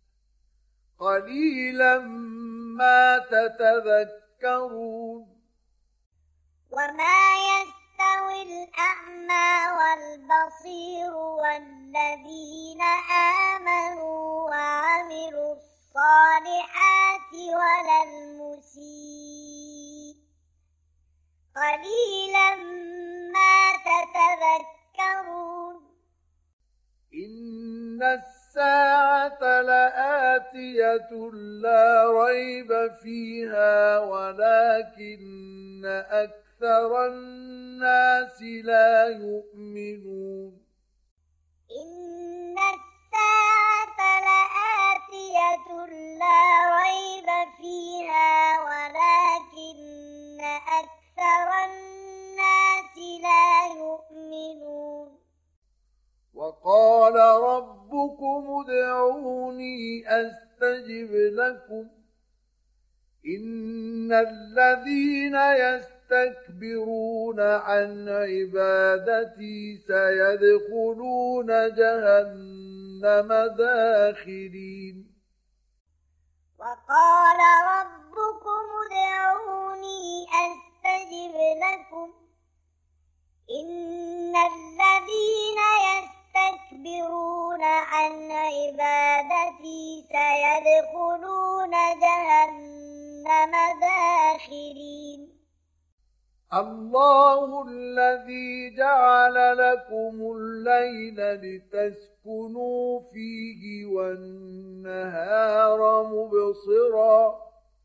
قليلا ما تتذكرون وما يستوي الأعمى والبصير والذين آمنوا وعملوا الصالحات ولا المسيء قليلا ما تتذكرون إن الساعة لآتية لا ريب فيها ولكن أكثر الناس لا يؤمنون إن الساعة لآتية لا ريب فيها ولكن أكثر الناس لا يؤمنون وقال ربكم ادعوني أستجب لكم إن إن الذين يستكبرون عن عبادتي سيدخلون جهنم داخرين وقال ربكم ادعوني أستجب لكم إن الذين يستكبرون عن عبادتي سيدخلون جهنم داخرين الله الذي جعل لكم الليل لتسكنوا فيه والنهار مبصرا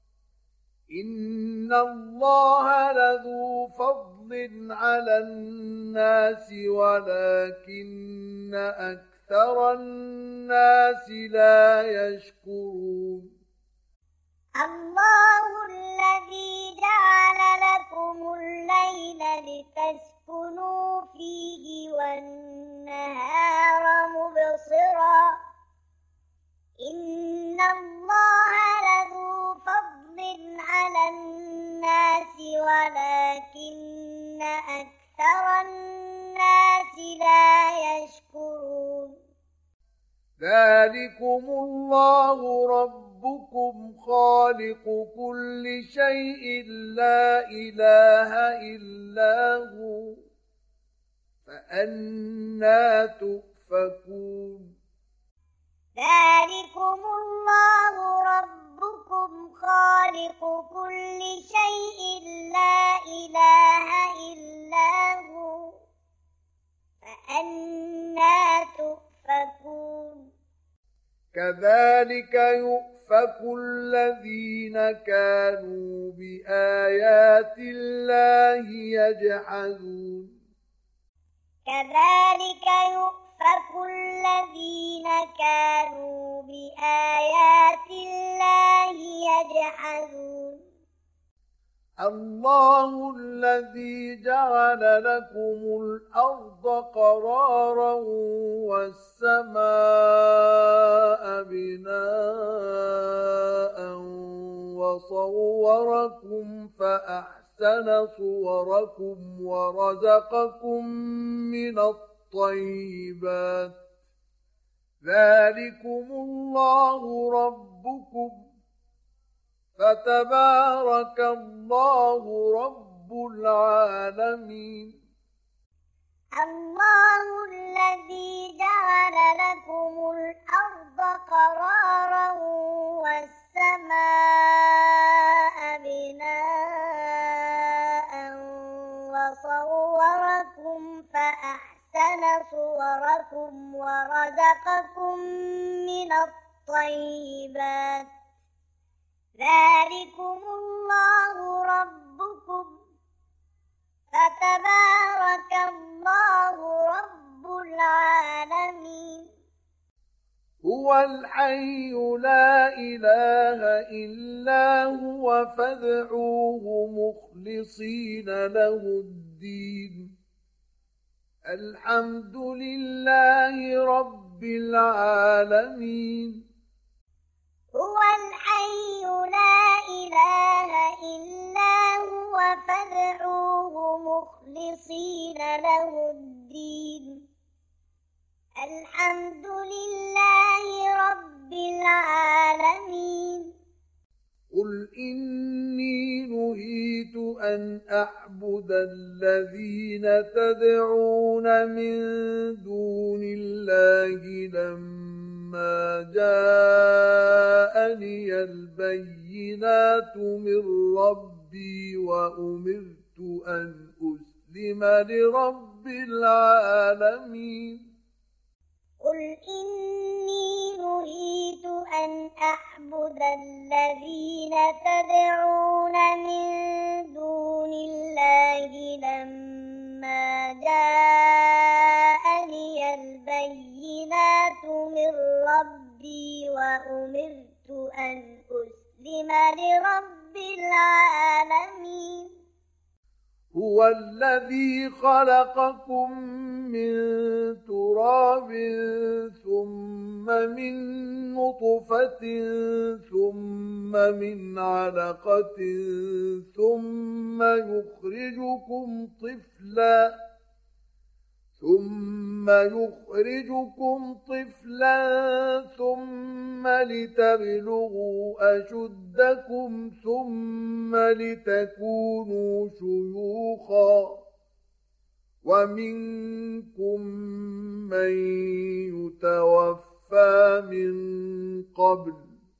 إن الله لذو فضل على الناس ولكن أكثر الناس لا يشكرون الله الذي جعل لكم الليل لتسكنوا فيه والنهار مبصرا إن الله لذو فضل على الناس ولكن أكثر الناس لا يشكرون ذلكم الله ربكم خالق كل شيء لا إله إلا هو فأنى تؤفكون ذلكم الله ربكم خالق كل شيء لا إله إلا هو فأنى تؤفكون كذلك يؤفك الذين كانوا بآيات الله يجحدون كذلك يؤفك الذين كانوا بآيات الله يجحدون الله الذي جعل لكم الأرض قرارا والسماء بناء وصوركم فأحسن صوركم ورزقكم من الطيبات ذلكم الله ربكم فتبارك الله رب العالمين الله الذي جعل لكم الأرض قرارا والسماء بناء وصوركم فأحسن صوركم ورزقكم من الطيبات ذلكم الله ربكم فتبارك الله رب العالمين هو الحي لا إله إلا هو فادعوه مخلصين له الدين الحمد لله رب العالمين هو الحي لا إله إلا هو فادعوه مخلصين له الدين الحمد لله رب العالمين قل إني نهيت أن أعبد الذين تدعون من دون الله لما جاءني البينات من ربي وأمرت أن أسلم لرب العالمين قل إني نهيت أن أعبد الذين تدعون من دون الله لما جاءني البينات من ربي وأمرت أن أسلم لرب العالمين هو الذي خلقكم من تراب ثم من نطفة ثم من علقة ثم يخرجكم طفلا ثم يخرجكم طفلا ثم لتبلغوا أشدكم ثم لتكونوا شيوخا ومنكم من يتوفى من قبل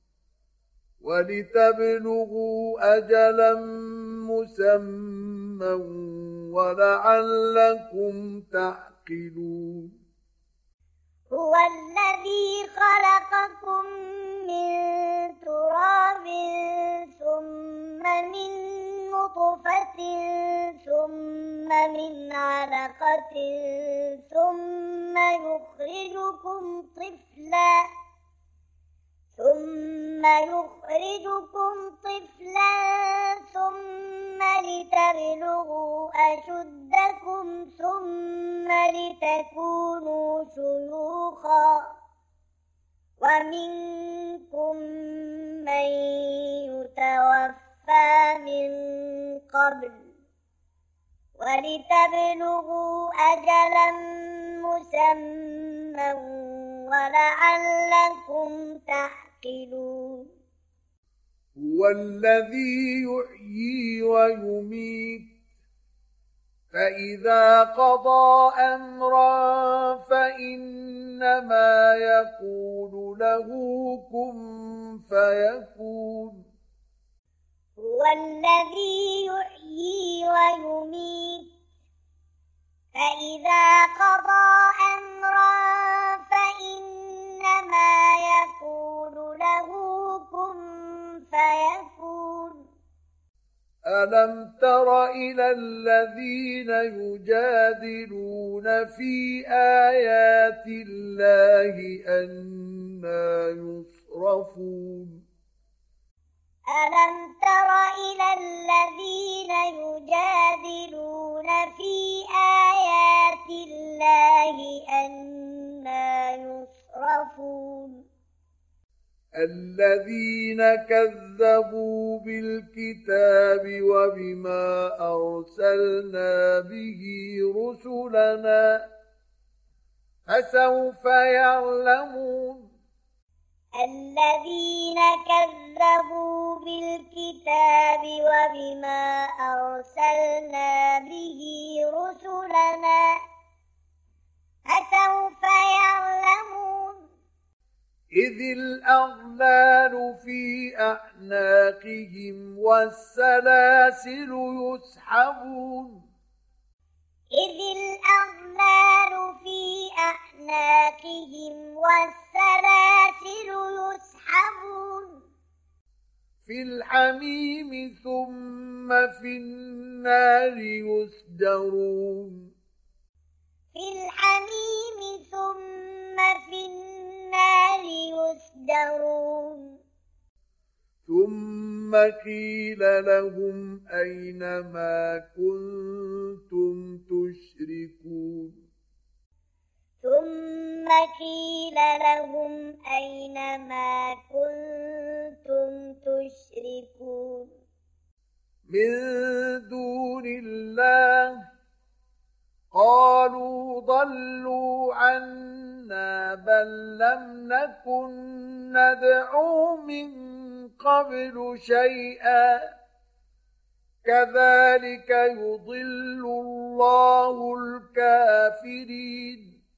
ولتبلغوا أجلا مسمى ولعلكم تعقلون هو الذي خلقكم من تراب ثم من نطفة ثم من علقة ثم يخرجكم طفلا ثم يخرجكم طفلا ثم لتبلغوا أشدكم ثم لتكونوا شيوخا ومنكم من يتوفى من قبل ولتبلغوا أجلا مسمى ولعلكم تعقلون هو الذي يحيي ويميت فإذا قضى أمرا فإنما يقول له كن فيكون هو الذي يحيي ويميت فإذا قضى أمرا فإنما يقول له كن فيكون ألم تر إلى الذين يجادلون في آيات الله أنى يصرفون ألم تر إلى الذين يجادلون في آيات الله أنى يصرفون الذين كذبوا بالكتاب وبما أرسلنا به رسلنا فسوف يعلمون الذين كذبوا بالكتاب وبما أرسلنا به رسلنا فسوف يعلمون إذ الأغلال في أعناقهم والسلاسل يسحبون إذ الأغلال في أعناقهم والسلاسل يسحبون في الحميم ثم في النار يسجرون في الحميم ثم في النار يسجرون ثم قيل لهم أين ما كنتم تشركون ثم قيل لهم أين ما كنتم تشركون من دون الله قالوا ضلوا عنا بل لم نكن ندعو من قبل شيئا كذلك يضل الله الكافرين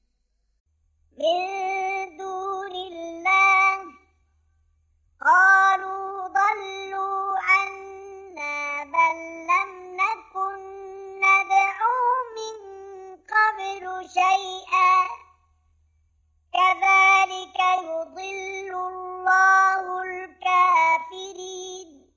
من دون الله قالوا ضلوا عنا بل لم نكن ندعو من قبل شيئا كذلك يضل الله الكافرين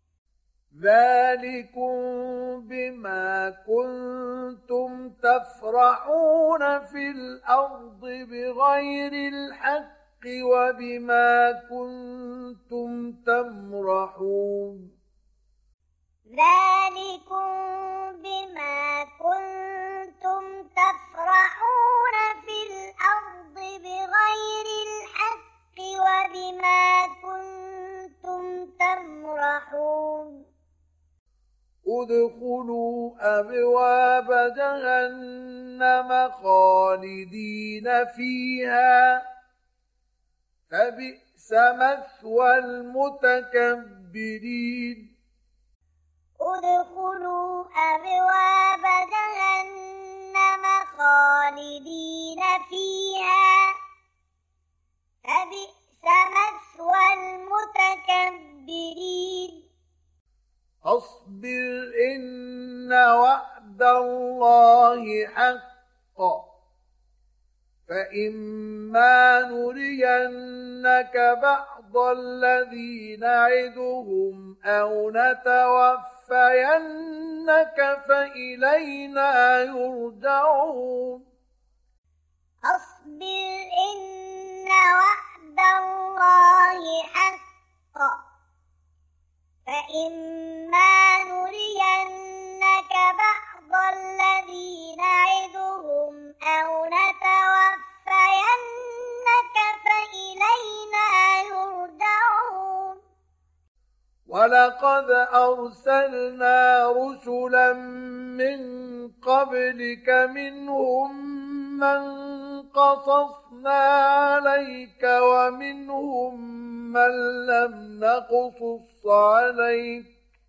ذلكم بما كنتم تفرحون في الأرض بغير الحق وبما كنتم تمرحون ذلكم بما ادخلوا أبواب جهنم خالدين فيها فبئس مثوى المتكبرين ادخلوا أبواب جهنم خالدين فيها فبئس مثوى المتكبرين فاصبر إن وعد الله حق فإما نرينك بعض الذي نعدهم أو نتوفينك فإلينا يرجعون فاصبر إن وعد الله حق فإما نرينك بعض الذي نعدهم أو نتوفينك فإلينا يرجعون ولقد أرسلنا رسلا من قبلك منهم من قصصنا عليك ومنهم من لم نقصص عليك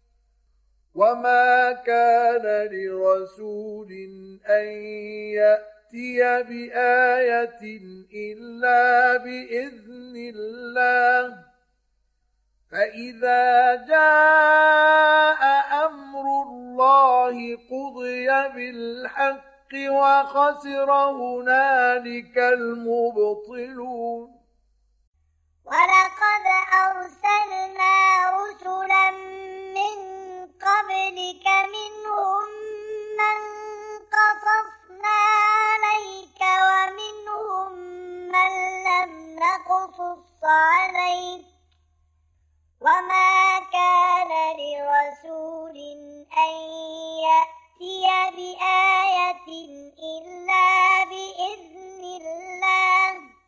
وما كان لرسول أن يأتي بآية إلا بإذن الله فإذا جاء أمر الله قضي بالحق وخسر هنالك المبطلون ولقد أرسلنا رسلا من قبلك منهم من قصصنا عليك ومنهم من لم نقصص عليك وما كان لرسول أن يأتي بآية إلا بإذن الله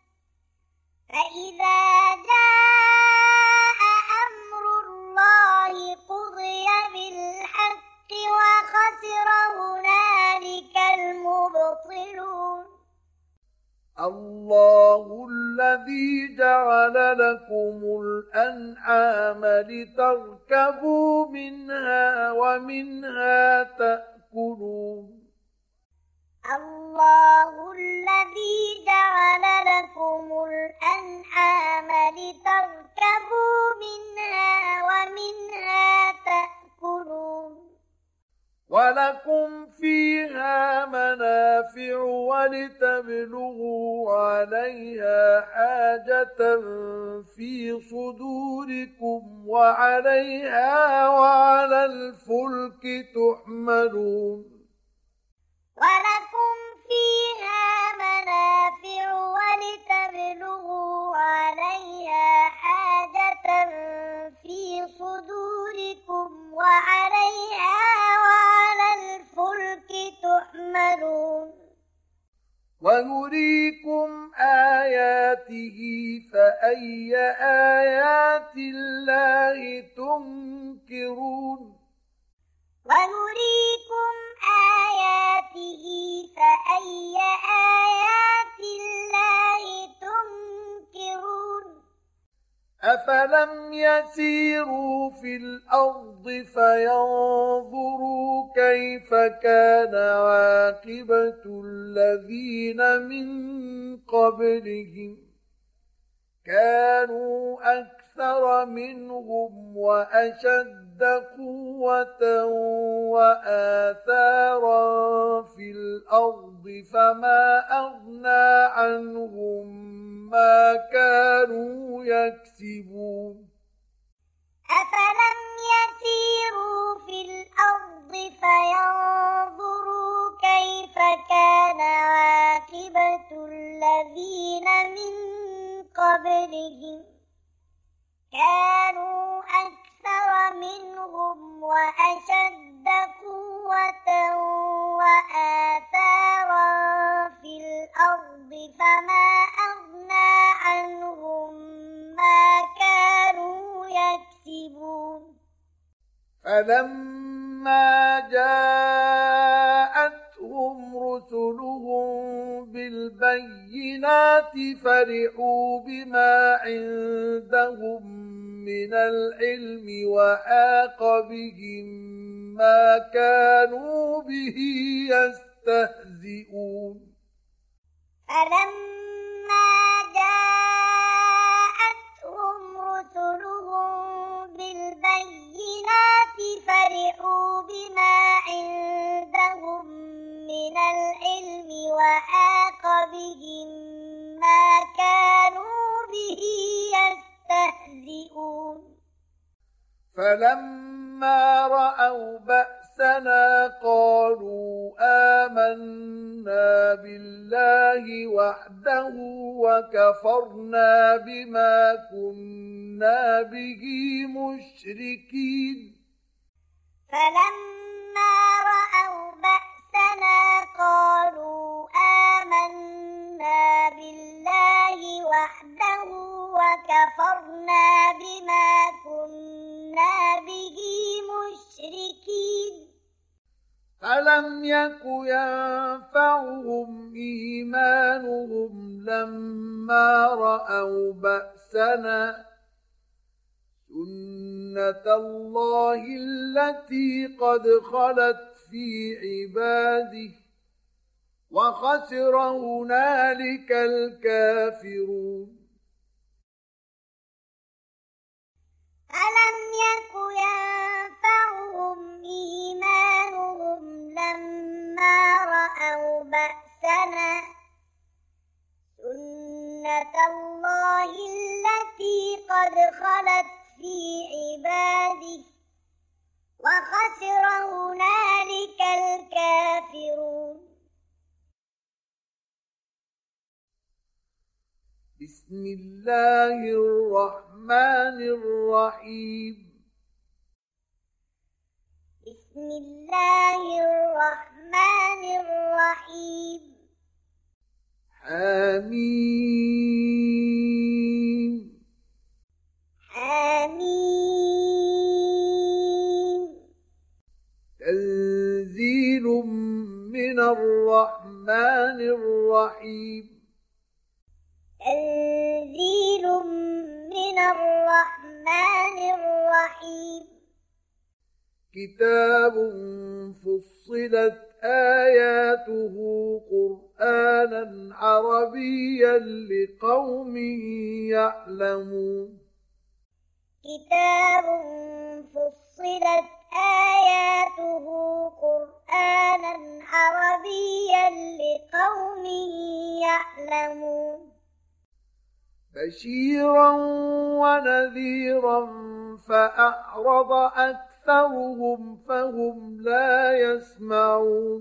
فإذا جاء أمر الله قضي بالحق وخسر هنالك المبطلون الله الذي جعل لكم الأنعام لتركبوا منها ومنها تأكلون الله الذي جعل لكم الأنعام لتركبوا منها ومنها تأكلون ولكم فيها منافع ولتبلغوا عليها حاجة في صدوركم وعليها وعلى الفلك تحملون ولكم فيها منافع ولتبلغوا عليها حاجة في صدوركم وعليها وعلى الفلك تحملون ويريكم آياته فأي آيات الله تنكرون ويريكم آياته فأي آيات الله تنكرون أفلم يسيروا في الأرض فينظروا كيف كان عاقبة الذين من قبلهم كانوا أكثر منهم وأشد قوة وآثارا في الأرض فما أغنى عنهم ما كانوا يكسبون أفلم يسيروا في الأرض فينظروا كيف كان عاقبة الذين من قبلهم كانوا أكثر منهم وأشد قوة وآثارا في الأرض فما أغنى عنهم ما كانوا يكسبون فلما فلما جاءتهم رسلهم بالبينات فرحوا بما عندهم من العلم وحاق بهم ما كانوا به يستهزئون فلما جاءتهم رسلهم بالبينات فرحوا بما عندهم من العلم وحاق بهم ما كانوا به يستهزئون فلما رأوا بأسنا قالوا آمنا بالله وحده وكفرنا بما كنا به مشركين فلما رأوا بأسنا قالوا آمنا بالله وحده وكفرنا بما كنا به مشركين فلم يك ينفعهم إيمانهم لما رأوا بأسنا سنة الله التي قد خلت في عباده وخسر هنالك الكافرون ألم يك ينفعهم إيمانهم لما رأوا بأسنا سنة الله التي قد خلت في عباده وخسر هنالك الكافرون بسم الله الرحمن الرحيم بسم الله الرحمن الرحيم حميم حميم تنزيل من الرحمن الرحيم تنزيل من الرحمن الرحيم كتاب فصلت آياته قرآنا عربيا لقوم يعلمون كتاب فصلت آياته قرآنا عربيا لقوم يعلمون بشيرا ونذيرا فأعرض أكثرهم فهم لا يسمعون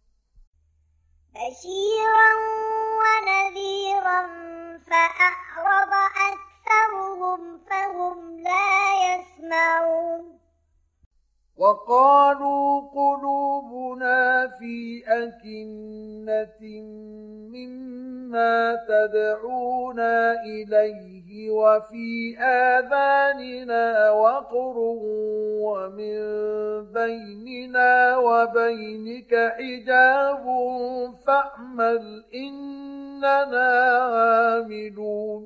بشيرا ونذيرا فأعرض أكثرهم فهم لا يسمعون وقالوا قلوبنا في أكنة مما تدعونا إليه وفي آذاننا وقر ومن بيننا وبينك حجاب فاعمل إننا عاملون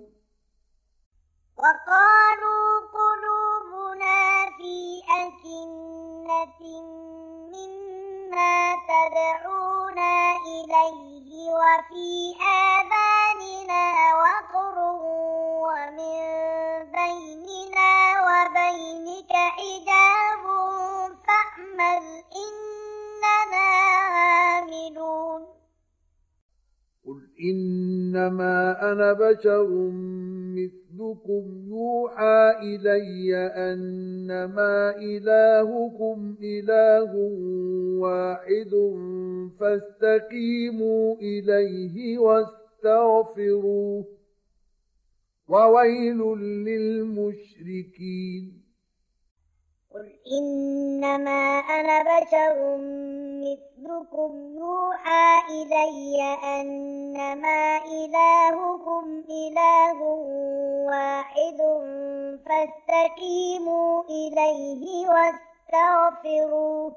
وقالوا قلوبنا في أكنة مما تدعونا إليه وفي آذاننا وقر ومن بيننا وبينك حجاب فاعمل إننا عاملون قل إنما أنا بشر مثلكم يوحى إلي أنما إلهكم إله واحد فاستقيموا إليه واستغفروه وويل للمشركين قل إنما أنا بشر مثلكم يوحى إلي أنما إلهكم إله واحد فاستقيموا إليه فاستغفروه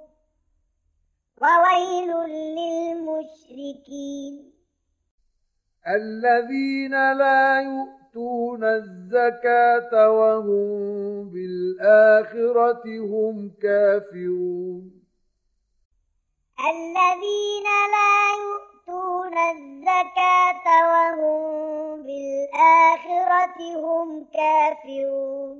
وويل للمشركين الذين لا يؤتون الزكاة وهم بالآخرة هم كافرون الذين لا يؤتون الزكاة وهم بالآخرة هم كافرون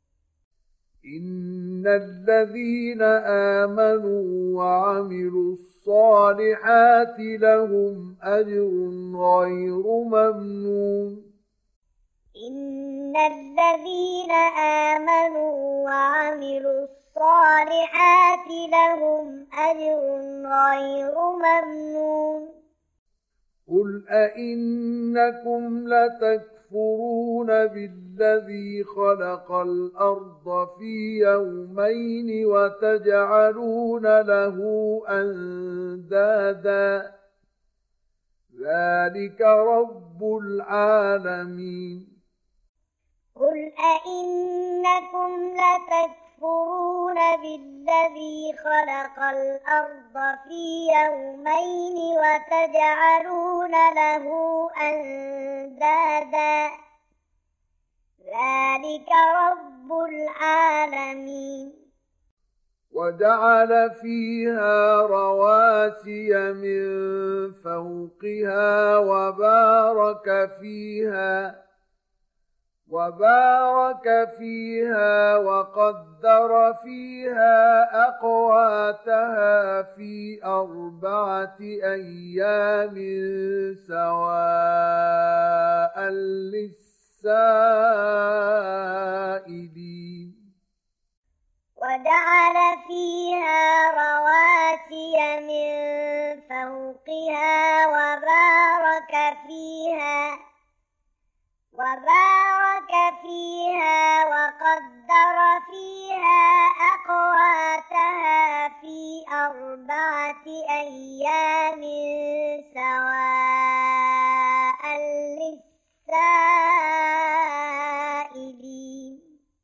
إن الذين آمنوا وعملوا الصالحات لهم أجر غير ممنون إن الذين آمنوا وعملوا الصالحات لهم أجر غير ممنون قل أئنكم لتكفرون بالذي خلق الأرض في يومين وتجعلون له أندادا ذلك رب العالمين قل أئنكم لتكفرون بالذي خلق الأرض في يومين وتجعلون له أندادا ذلك رب العالمين وجعل فيها رواسي من فوقها وبارك فيها وبارك فيها وقدر فيها أقواتها في أربعة أيام سواء للسائلين وجعل فيها رواسي من فوقها وبارك فيها وبارك فيها وقدر فيها أقواتها في أربعة أيام سواء للسائلين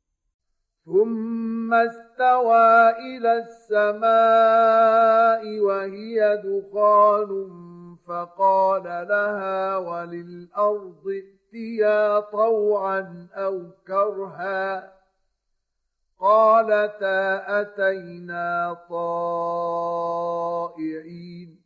ثم استوى إلى السماء وهي دخان فقال لها وللأرض ائتيا طوعا أو كرها قالتا أتينا طائعين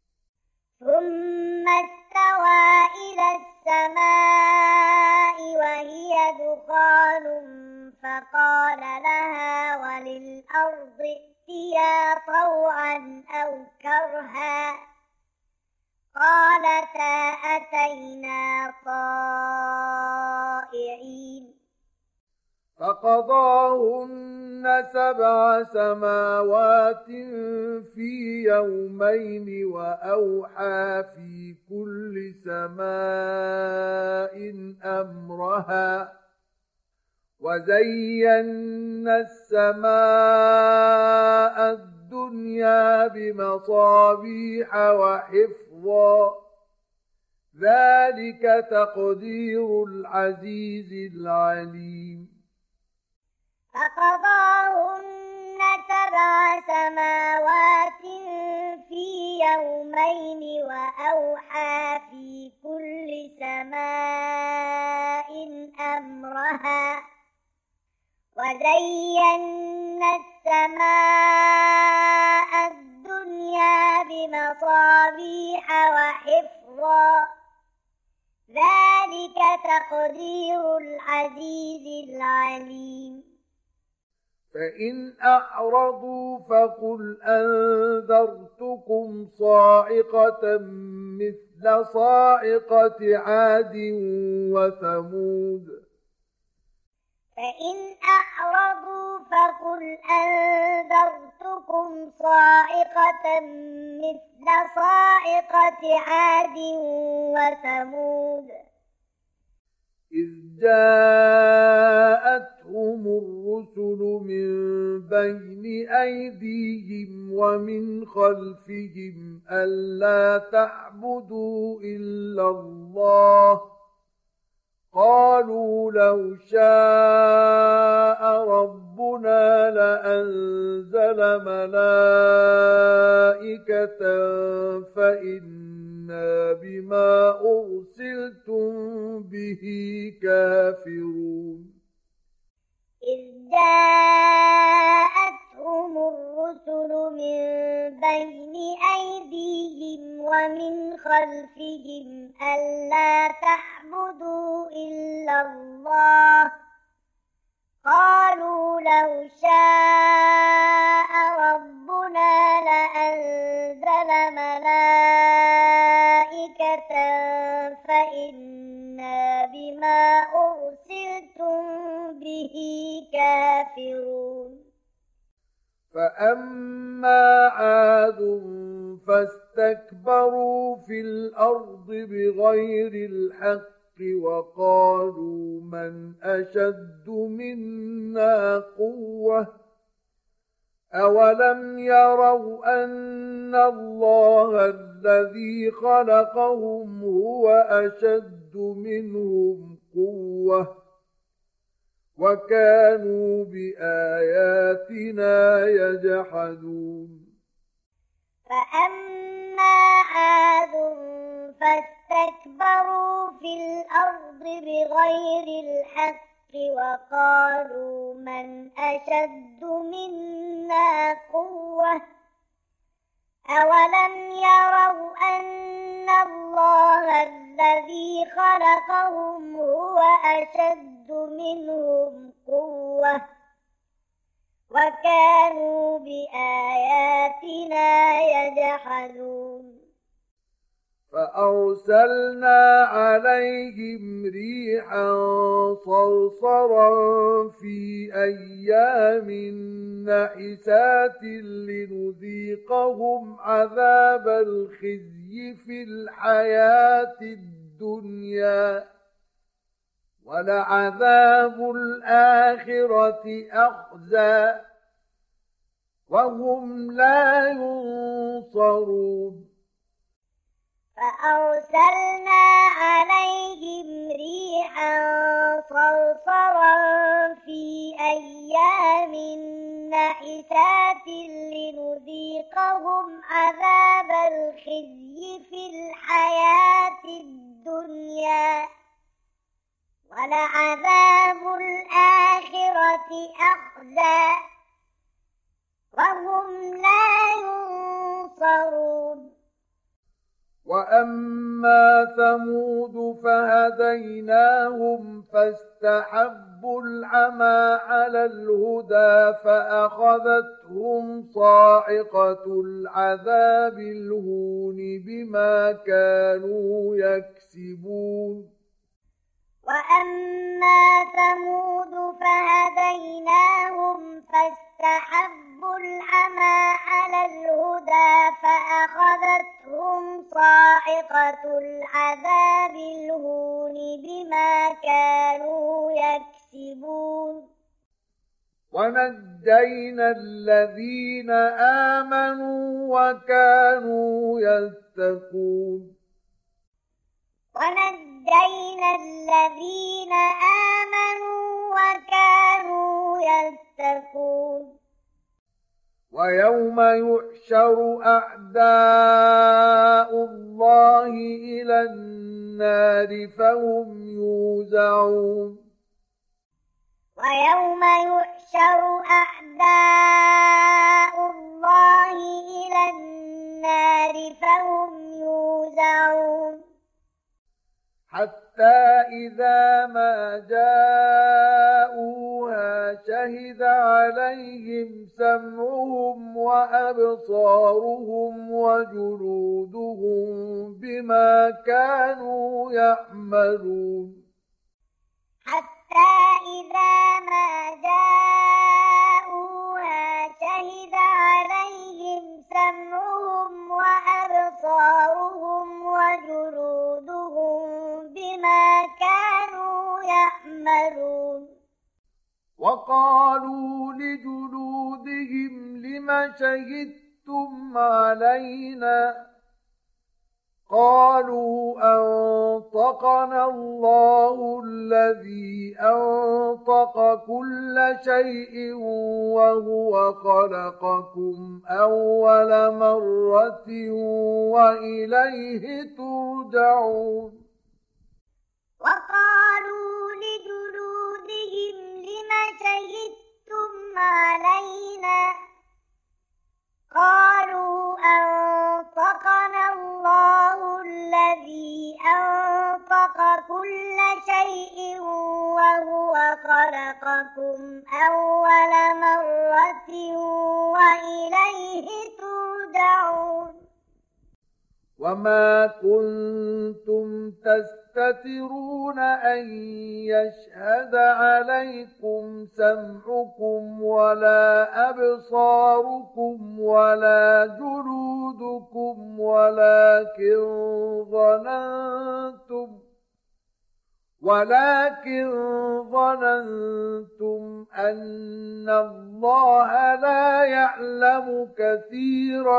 ثم استوى إلى السماء وهي دخان فقال لها وللأرض ائتيا طوعا أو كرها قالتا أتينا طائعين فقضاهن سبع سماوات في يومين وأوحى في كل سماء أمرها وزينا السماء الدنيا بمصابيح وحفظا ذلك تقدير العزيز العليم فقضاهن سبع سماوات في يومين وأوحى في كل سماء أمرها وزينا السماء الدنيا بمصابيح وحفظا ذلك تقدير العزيز العليم فإن أعرضوا فقل أنذرتكم صاعقة مثل صاعقة عاد وثمود فإن أعرضوا فقل أنذرتكم صاعقة مثل صاعقة عاد وثمود إذ جاءتهم الرسل من بين أيديهم ومن خلفهم ألا تعبدوا إلا الله قالوا لو شاء ربنا لأنزل ملائكة فإنا بما أرسلتم به كافرون إذ جاءتهم الرسل من بين أيديهم ومن خلفهم ألا تعبدوا إلا الله قالوا لو شاء ربنا لأنزل ملائكة فإنا بما أرسلتم به كافرون فأما عاد فاستكبروا في الأرض بغير الحق وقالوا من أشد منا قوة أولم يروا أن الله الذي خلقهم هو أشد منهم قوة وكانوا بآياتنا يجحدون فأما عاد فاستكبروا في الأرض بغير الحق وقالوا من أشد منا قوة أولم يروا أن الله الذي خلقهم هو أشد منهم قوة وكانوا بآياتنا يجحدون فأرسلنا عليهم ريحا صرصرا في أيام نحسات لنذيقهم عذاب الخزي في الحياة الدنيا ولعذاب الآخرة أخزى وهم لا ينصرون فأرسلنا عليهم ريحا صرصرا في أيام نحسات لنذيقهم عذاب الخزي في الحياة الدنيا ولعذاب الآخرة أخزى وهم لا ينصرون وأما ثمود فهديناهم فاستحبوا العمى على الهدى فأخذتهم صاعقة العذاب الهون بما كانوا يكسبون وأما ثمود فهديناهم فاستحبوا العمى على الهدى فأخذتهم صاعقة العذاب الهون بما كانوا يكسبون ونجينا الذين آمنوا وكانوا يتقون ونجينا الذين آمنوا وكانوا يتقون ويوم يحشر أعداء الله إلى النار فهم يوزعون ويوم يحشر أعداء الله إلى النار فهم يوزعون حتى إذا ما جاءوها شهد عليهم سمعهم وأبصارهم وجلودهم بما كانوا يعملون حتى إذا ما جاءوها شهد عليهم سمعهم وأبصارهم وجلودهم بما كانوا يعملون وقالوا لجلودهم لم شهدتم علينا قالوا أنطقنا الله الذي أنطق كل شيء وهو خلقكم أول مرة وإليه ترجعون وقالوا لجلودهم لم شهدتم علينا قالوا أنطقنا الله الذي أنطق كل شيء وهو خلقكم أول مرة وإليه ترجعون وما كنتم تستترون أن يشهد عليكم سمعكم ولا أبصاركم ولا جلودكم ولكن ظننتم ولكن ظننتم أن الله لا يعلم كثيرا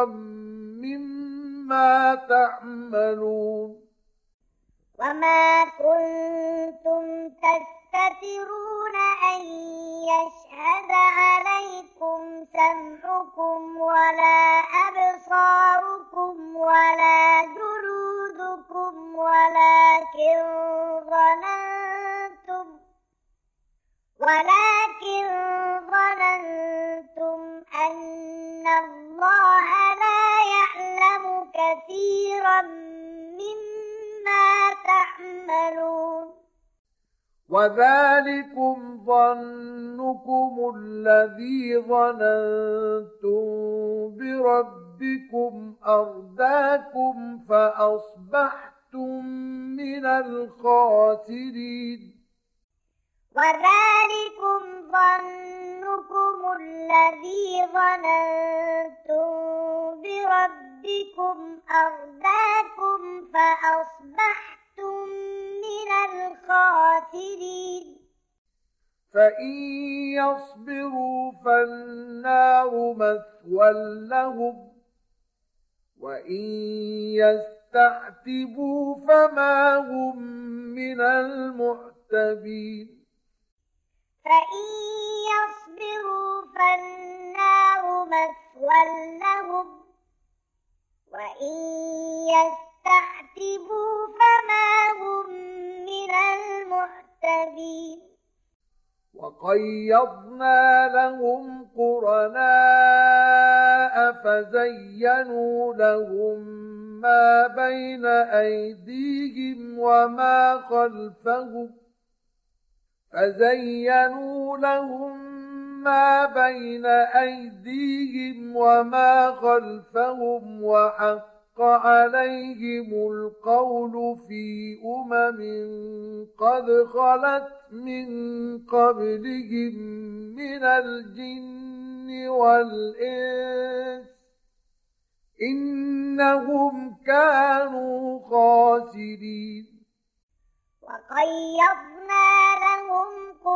مما تعملون وما كنتم تستترون أن يشهد عليكم سمعكم ولا أبصاركم ولا جلودكم ولكن ظننتم ولكن ظننتم أن الله لا يعلم كثيرا مما تعملون وذلكم ظنكم الذي ظننتم بربكم أرداكم فأصبحتم من الخاسرين وذلكم ظنكم الذي ظننتم بربكم أرداكم فأصبحتم من الخاسرين فإن يصبروا فالنار مثوى لهم وإن يستعتبوا فما هم من المعتبين فإن يصبروا فالنار مثوى لهم وإن يستعتبوا فما هم من المعتبين وقيضنا لهم قرناء فزينوا لهم ما بين أيديهم وما خلفهم فزينوا لهم ما بين أيديهم وما خلفهم وحق عليهم القول في أمم قد خلت من قبلهم من الجن والإنس إنهم كانوا خاسرين وقيضنا لهم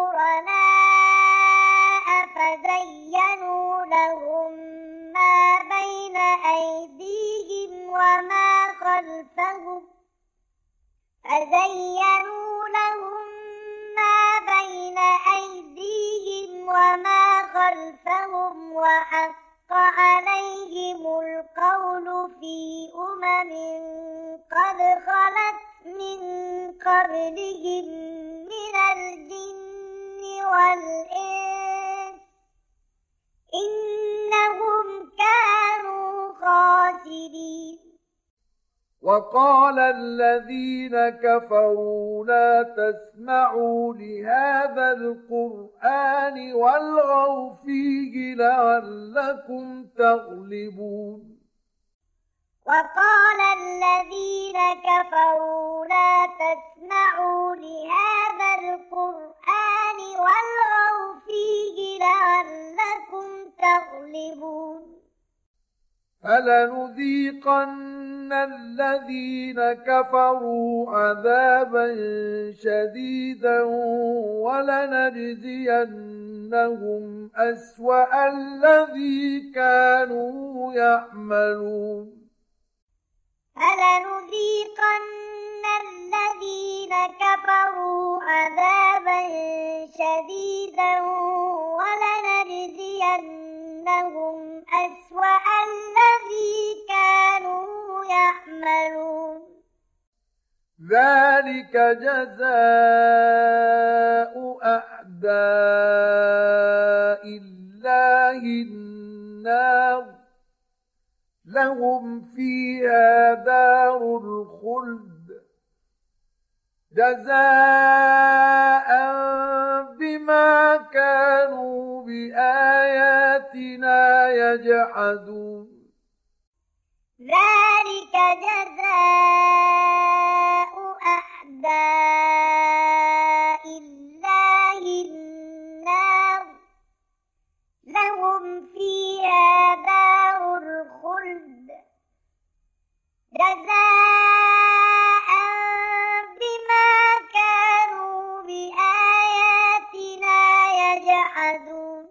قرناء فزينوا لهم ما بين أيديهم وما خلفهم فزينوا لهم ما بين أيديهم وما خلفهم وحق عليهم القول في أمم قد خلت من قبلهم من الجن والإنس إنهم كانوا خاسرين وقال الذين كفروا لا تسمعوا لهذا القرآن والغوا فيه لعلكم تغلبون وقال الذين كفروا لا تسمعوا لهذا القرآن والغوا فيه لعلكم تغلبون فلنذيقن الذين كفروا عذابا شديدا ولنجزينهم أسوأ الذي كانوا يعملون فلنذيقن الذين كفروا عذابا شديدا ولنجزينهم أسوأ الذي كانوا يعملون ذلك جزاء أعداء الله النار لهم فيها دار الخلد جزاء بما كانوا بآياتنا يجحدون ذلك جزاء أعداء الله النار لهم فيها دار الخلد جزاء بما كانوا بآياتنا يجحدون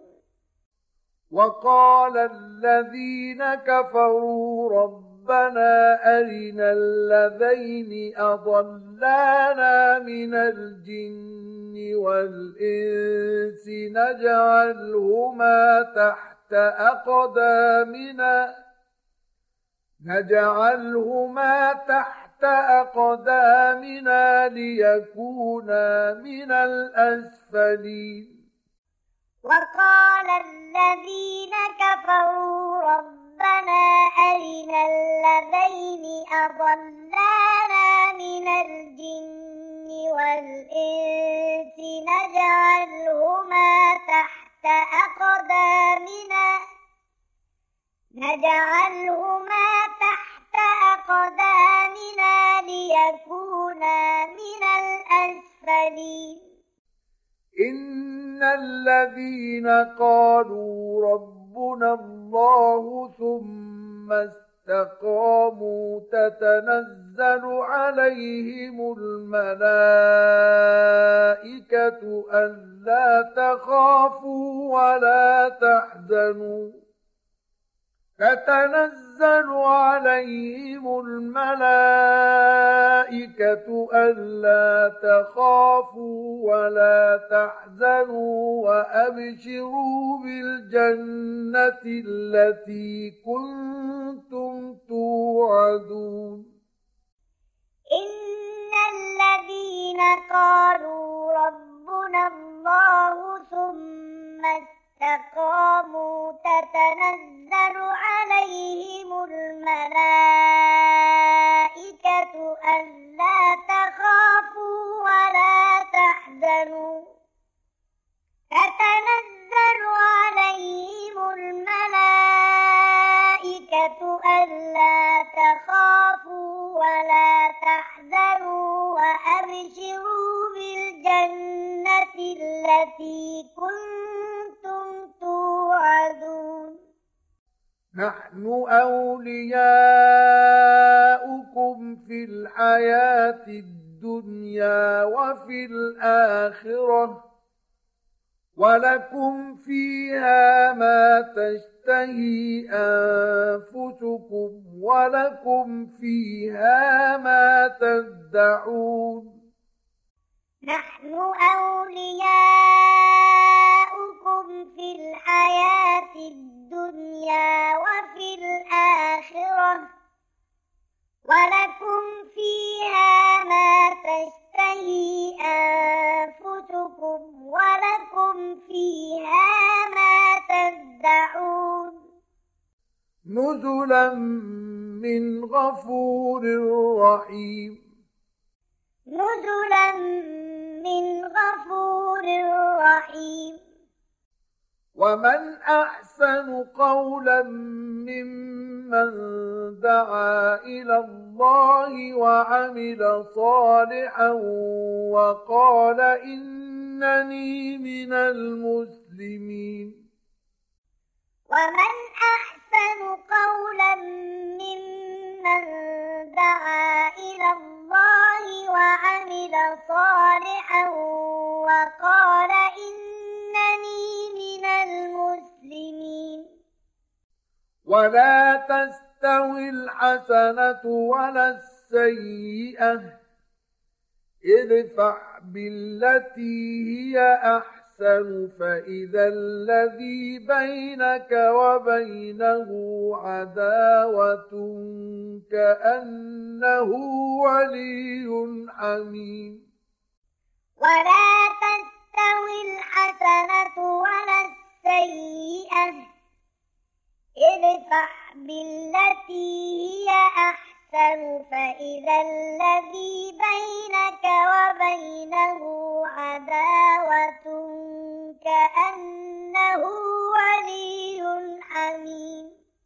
وقال الذين كفروا ربنا أرنا اللذين أضلانا من الجن والإنس نجعلهما تحت أقدامنا نجعلهما تحت أقدامنا ليكونا من الأسفلين وقال الذين كفروا ربنا أرنا اللذين أضلانا من الجن والإنس نجعلهما تحت أقدامنا نجعلهما تحت أقدامنا ليكونا من الأسفلين إن الذين قالوا ربنا الله ثم استقاموا تتنزل عليهم الملائكة ألا تخافوا ولا تحزنوا تتنزل عليهم الملائكة ألا تخافوا ولا تحزنوا وأبشروا بالجنة التي كنتم توعدون إن الذين قالوا ربنا الله ثم استقاموا تتنزل عليهم الملائكة ألا تخافوا ولا تحزنوا تتنزل عليهم الملائكة ألا تخافوا ولا تحزنوا وأبشروا بالجنة التي كنتم توعدون نحن أولياؤكم في الحياة الدنيا وفي الآخرة ولكم فيها ما تشتهي أنفسكم ولكم فيها ما تدعون نحن أولياؤكم في الحياة الدنيا وفي الآخرة ولكم فيها ما تشتهي أنفسكم ولكم فيها ما تدعون نزلا من غفور رحيم نزلا من غفور رحيم ومن أحسن قولا ممن دعا إلى الله وعمل صالحا وقال إنني من المسلمين ومن أحسن قولا ممن دعا إلى الله وعمل صالحا وقال إنني من المسلمين ولا تستوي تستوي الحسنة ولا السيئة ادفع بالتي هي أحسن فإذا الذي بينك وبينه عداوة كأنه ولي حميم. ولا تستوي الحسنة ولا السيئة ادفع بالتي هي أحسن فإذا الذي بينك وبينه عداوة كأنه ولي حميم.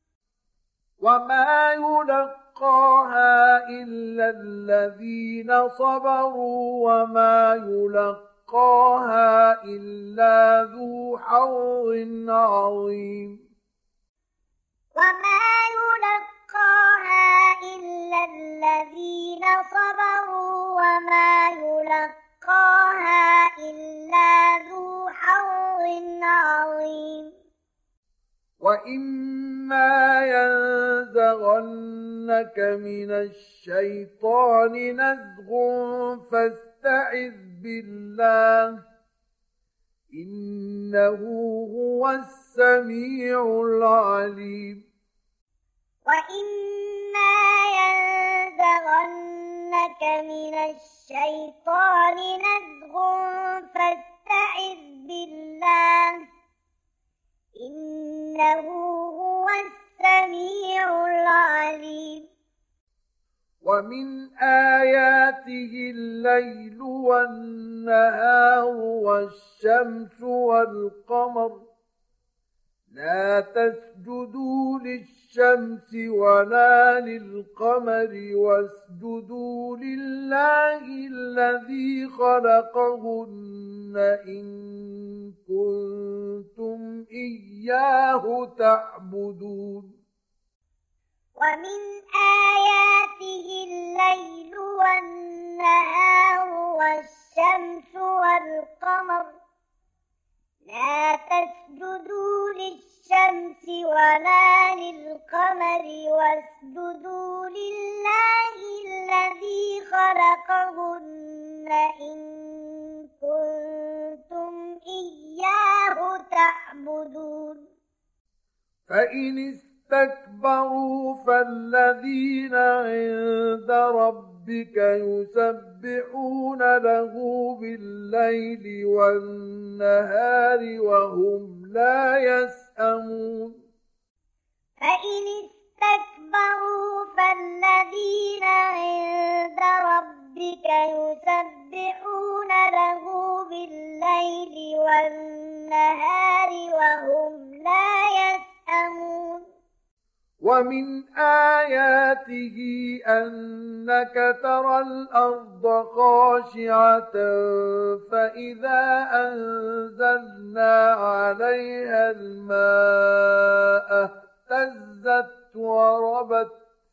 وما يلقاها إلا الذين صبروا وما يلقاها إلا ذو حظ عظيم. وما يلقاها إلا الذين صبروا وما يلقاها إلا ذو حظ عظيم. وإما ينزغنك من الشيطان نزغ فاستعذ بالله إنه هو السميع العليم. وإما ينزغنك من الشيطان نزغ فاستعذ بالله إنه هو السميع العليم. ومن آياته الليل والنهار والشمس والقمر لا تسجدوا للشمس ولا للقمر واسجدوا لله الذي خلقهن إن كنتم إياه تعبدون. ومن آياته الليل والنهار والشمس والقمر لا تسجدوا للشمس ولا للقمر واسجدوا لله الذي خلقهن إن كنتم إياه تعبدون. فإن استكبروا فالذين عند ربك يسبحون له بالليل والنهار وهم لا يسأمون. فإن استكبروا فالذين عند ربك يسبحون له بالليل والنهار وهم لا يسأمون. ومن آياته أنك ترى الأرض خاشعة فإذا أنزلنا عليها الماء اهتزت وربت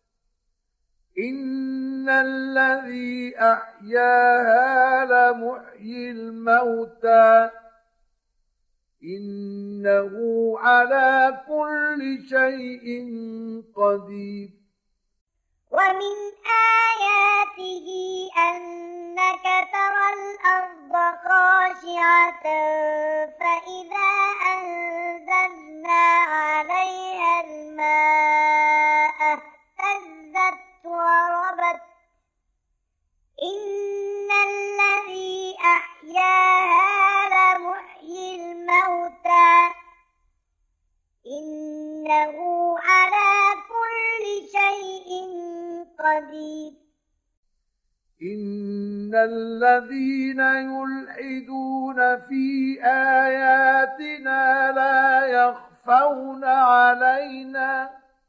إن الذي أحياها لمحيي الموتى إنه على كل شيء قدير. ومن آياته أنك ترى الأرض خاشعة فإذا أنزلنا عليها الماء اهتزت وربت إن الذي أحياها لمحيي الموتى إنه على كل شيء قدير. إن الذين يلحدون في آياتنا لا يخفون علينا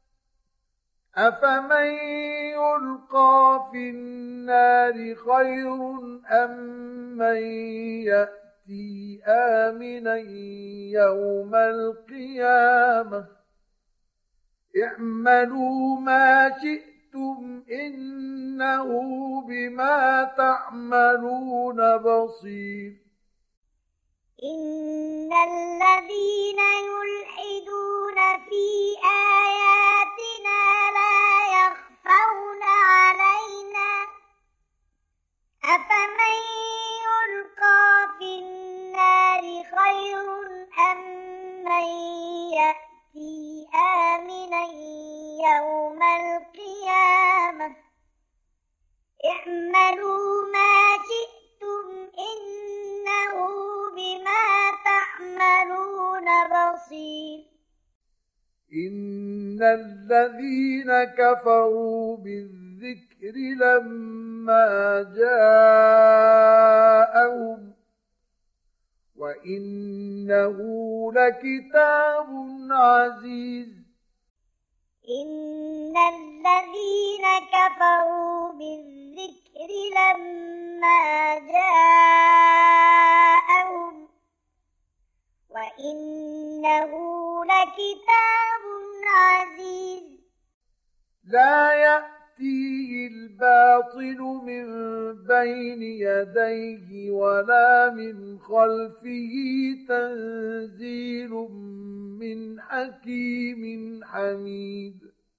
أفمن يلقى في النار خير أم من يأتي آمنا يوم القيامة اعملوا ما شئتم إنه بما تعملون بصير. إن الذين يلحدون في آياتنا لا يوم القيامة اعملوا ما شئتم إنه بما تعملون بصير إن الذين كفروا بالذكر لما جاءهم وإنه لكتاب عزيز إن الذين كفروا بالذكر لما جاءهم وإنه لكتاب عزيز لا يأتيه الباطل من بين يديه ولا من خلفه تنزيل من حكيم حميد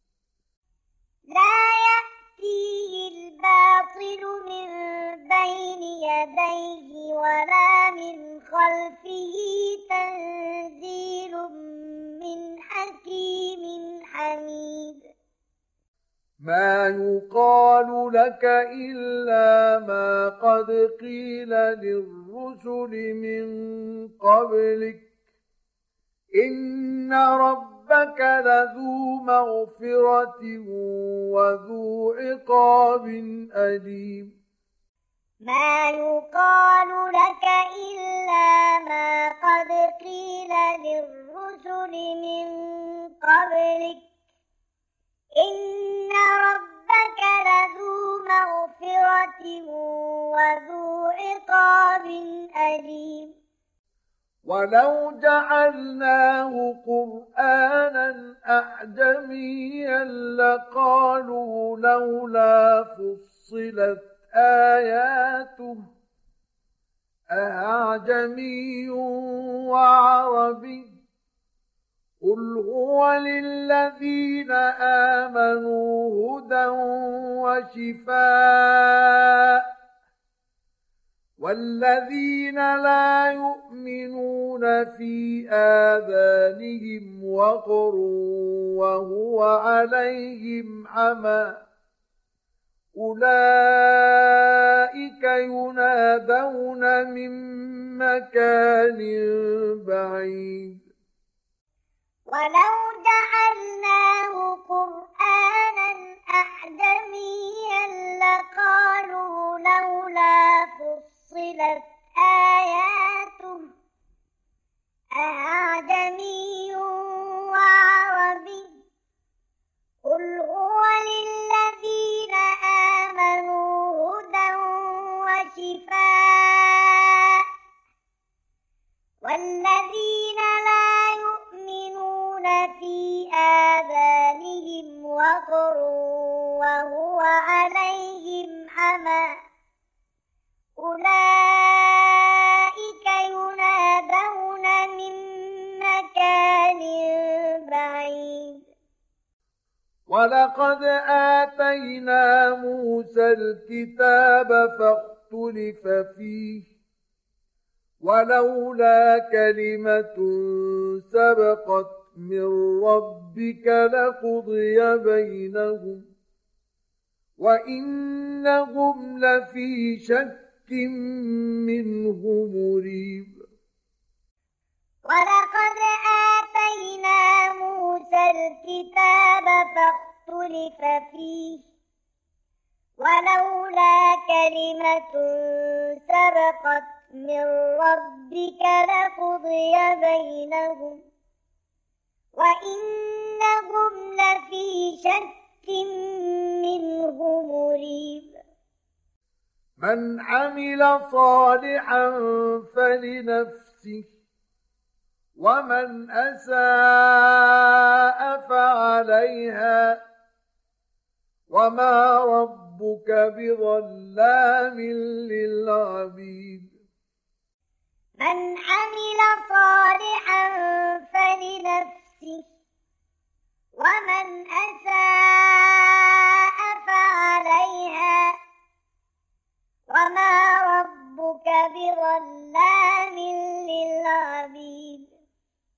لا يأتيه الباطل من بين يديه ولا من خلفه تنزيل من حكيم حميد ما يقال لك إلا ما قد قيل للرسل من قبلك إن ربك لذو مغفرة وذو عقاب أليم ما يقال لك إلا ما قد قيل للرسل من قبلك إن ربك لذو مغفرة وذو عقاب أليم ولو جعلناه قرآنا أعجميا لقالوا لولا فصلت آياته أعجمي وعربي قل هو للذين آمنوا هدى وشفاء والذين لا يؤمنون في آذانهم وقر وهو عليهم عمى أولئك ينادون من مكان بعيد ولو جعلناه قرآنا أعجميا لقالوا لولا فصلت آياته أعجمي وعربي قل هو للذين آمنوا هدى وشفاء والذين لا يؤمنون في آذانهم وقر وهو عليهم عمى أولئك ينادون من مكان بعيد ولقد آتينا موسى الكتاب فاختلف فيه ولولا كلمة سبقت من ربك لقضي بينهم وإنهم لفي شك منه مريب ولقد آتينا موسى الكتاب فاختلف فيه ولولا كلمة سبقت من ربك لقضي بينهم وإنهم لفي شك منه مريب من عمل صالحا فلنفسه ومن أساء فعليها وما ربك بظلام للعبيد من عمل صالحا فلنفسه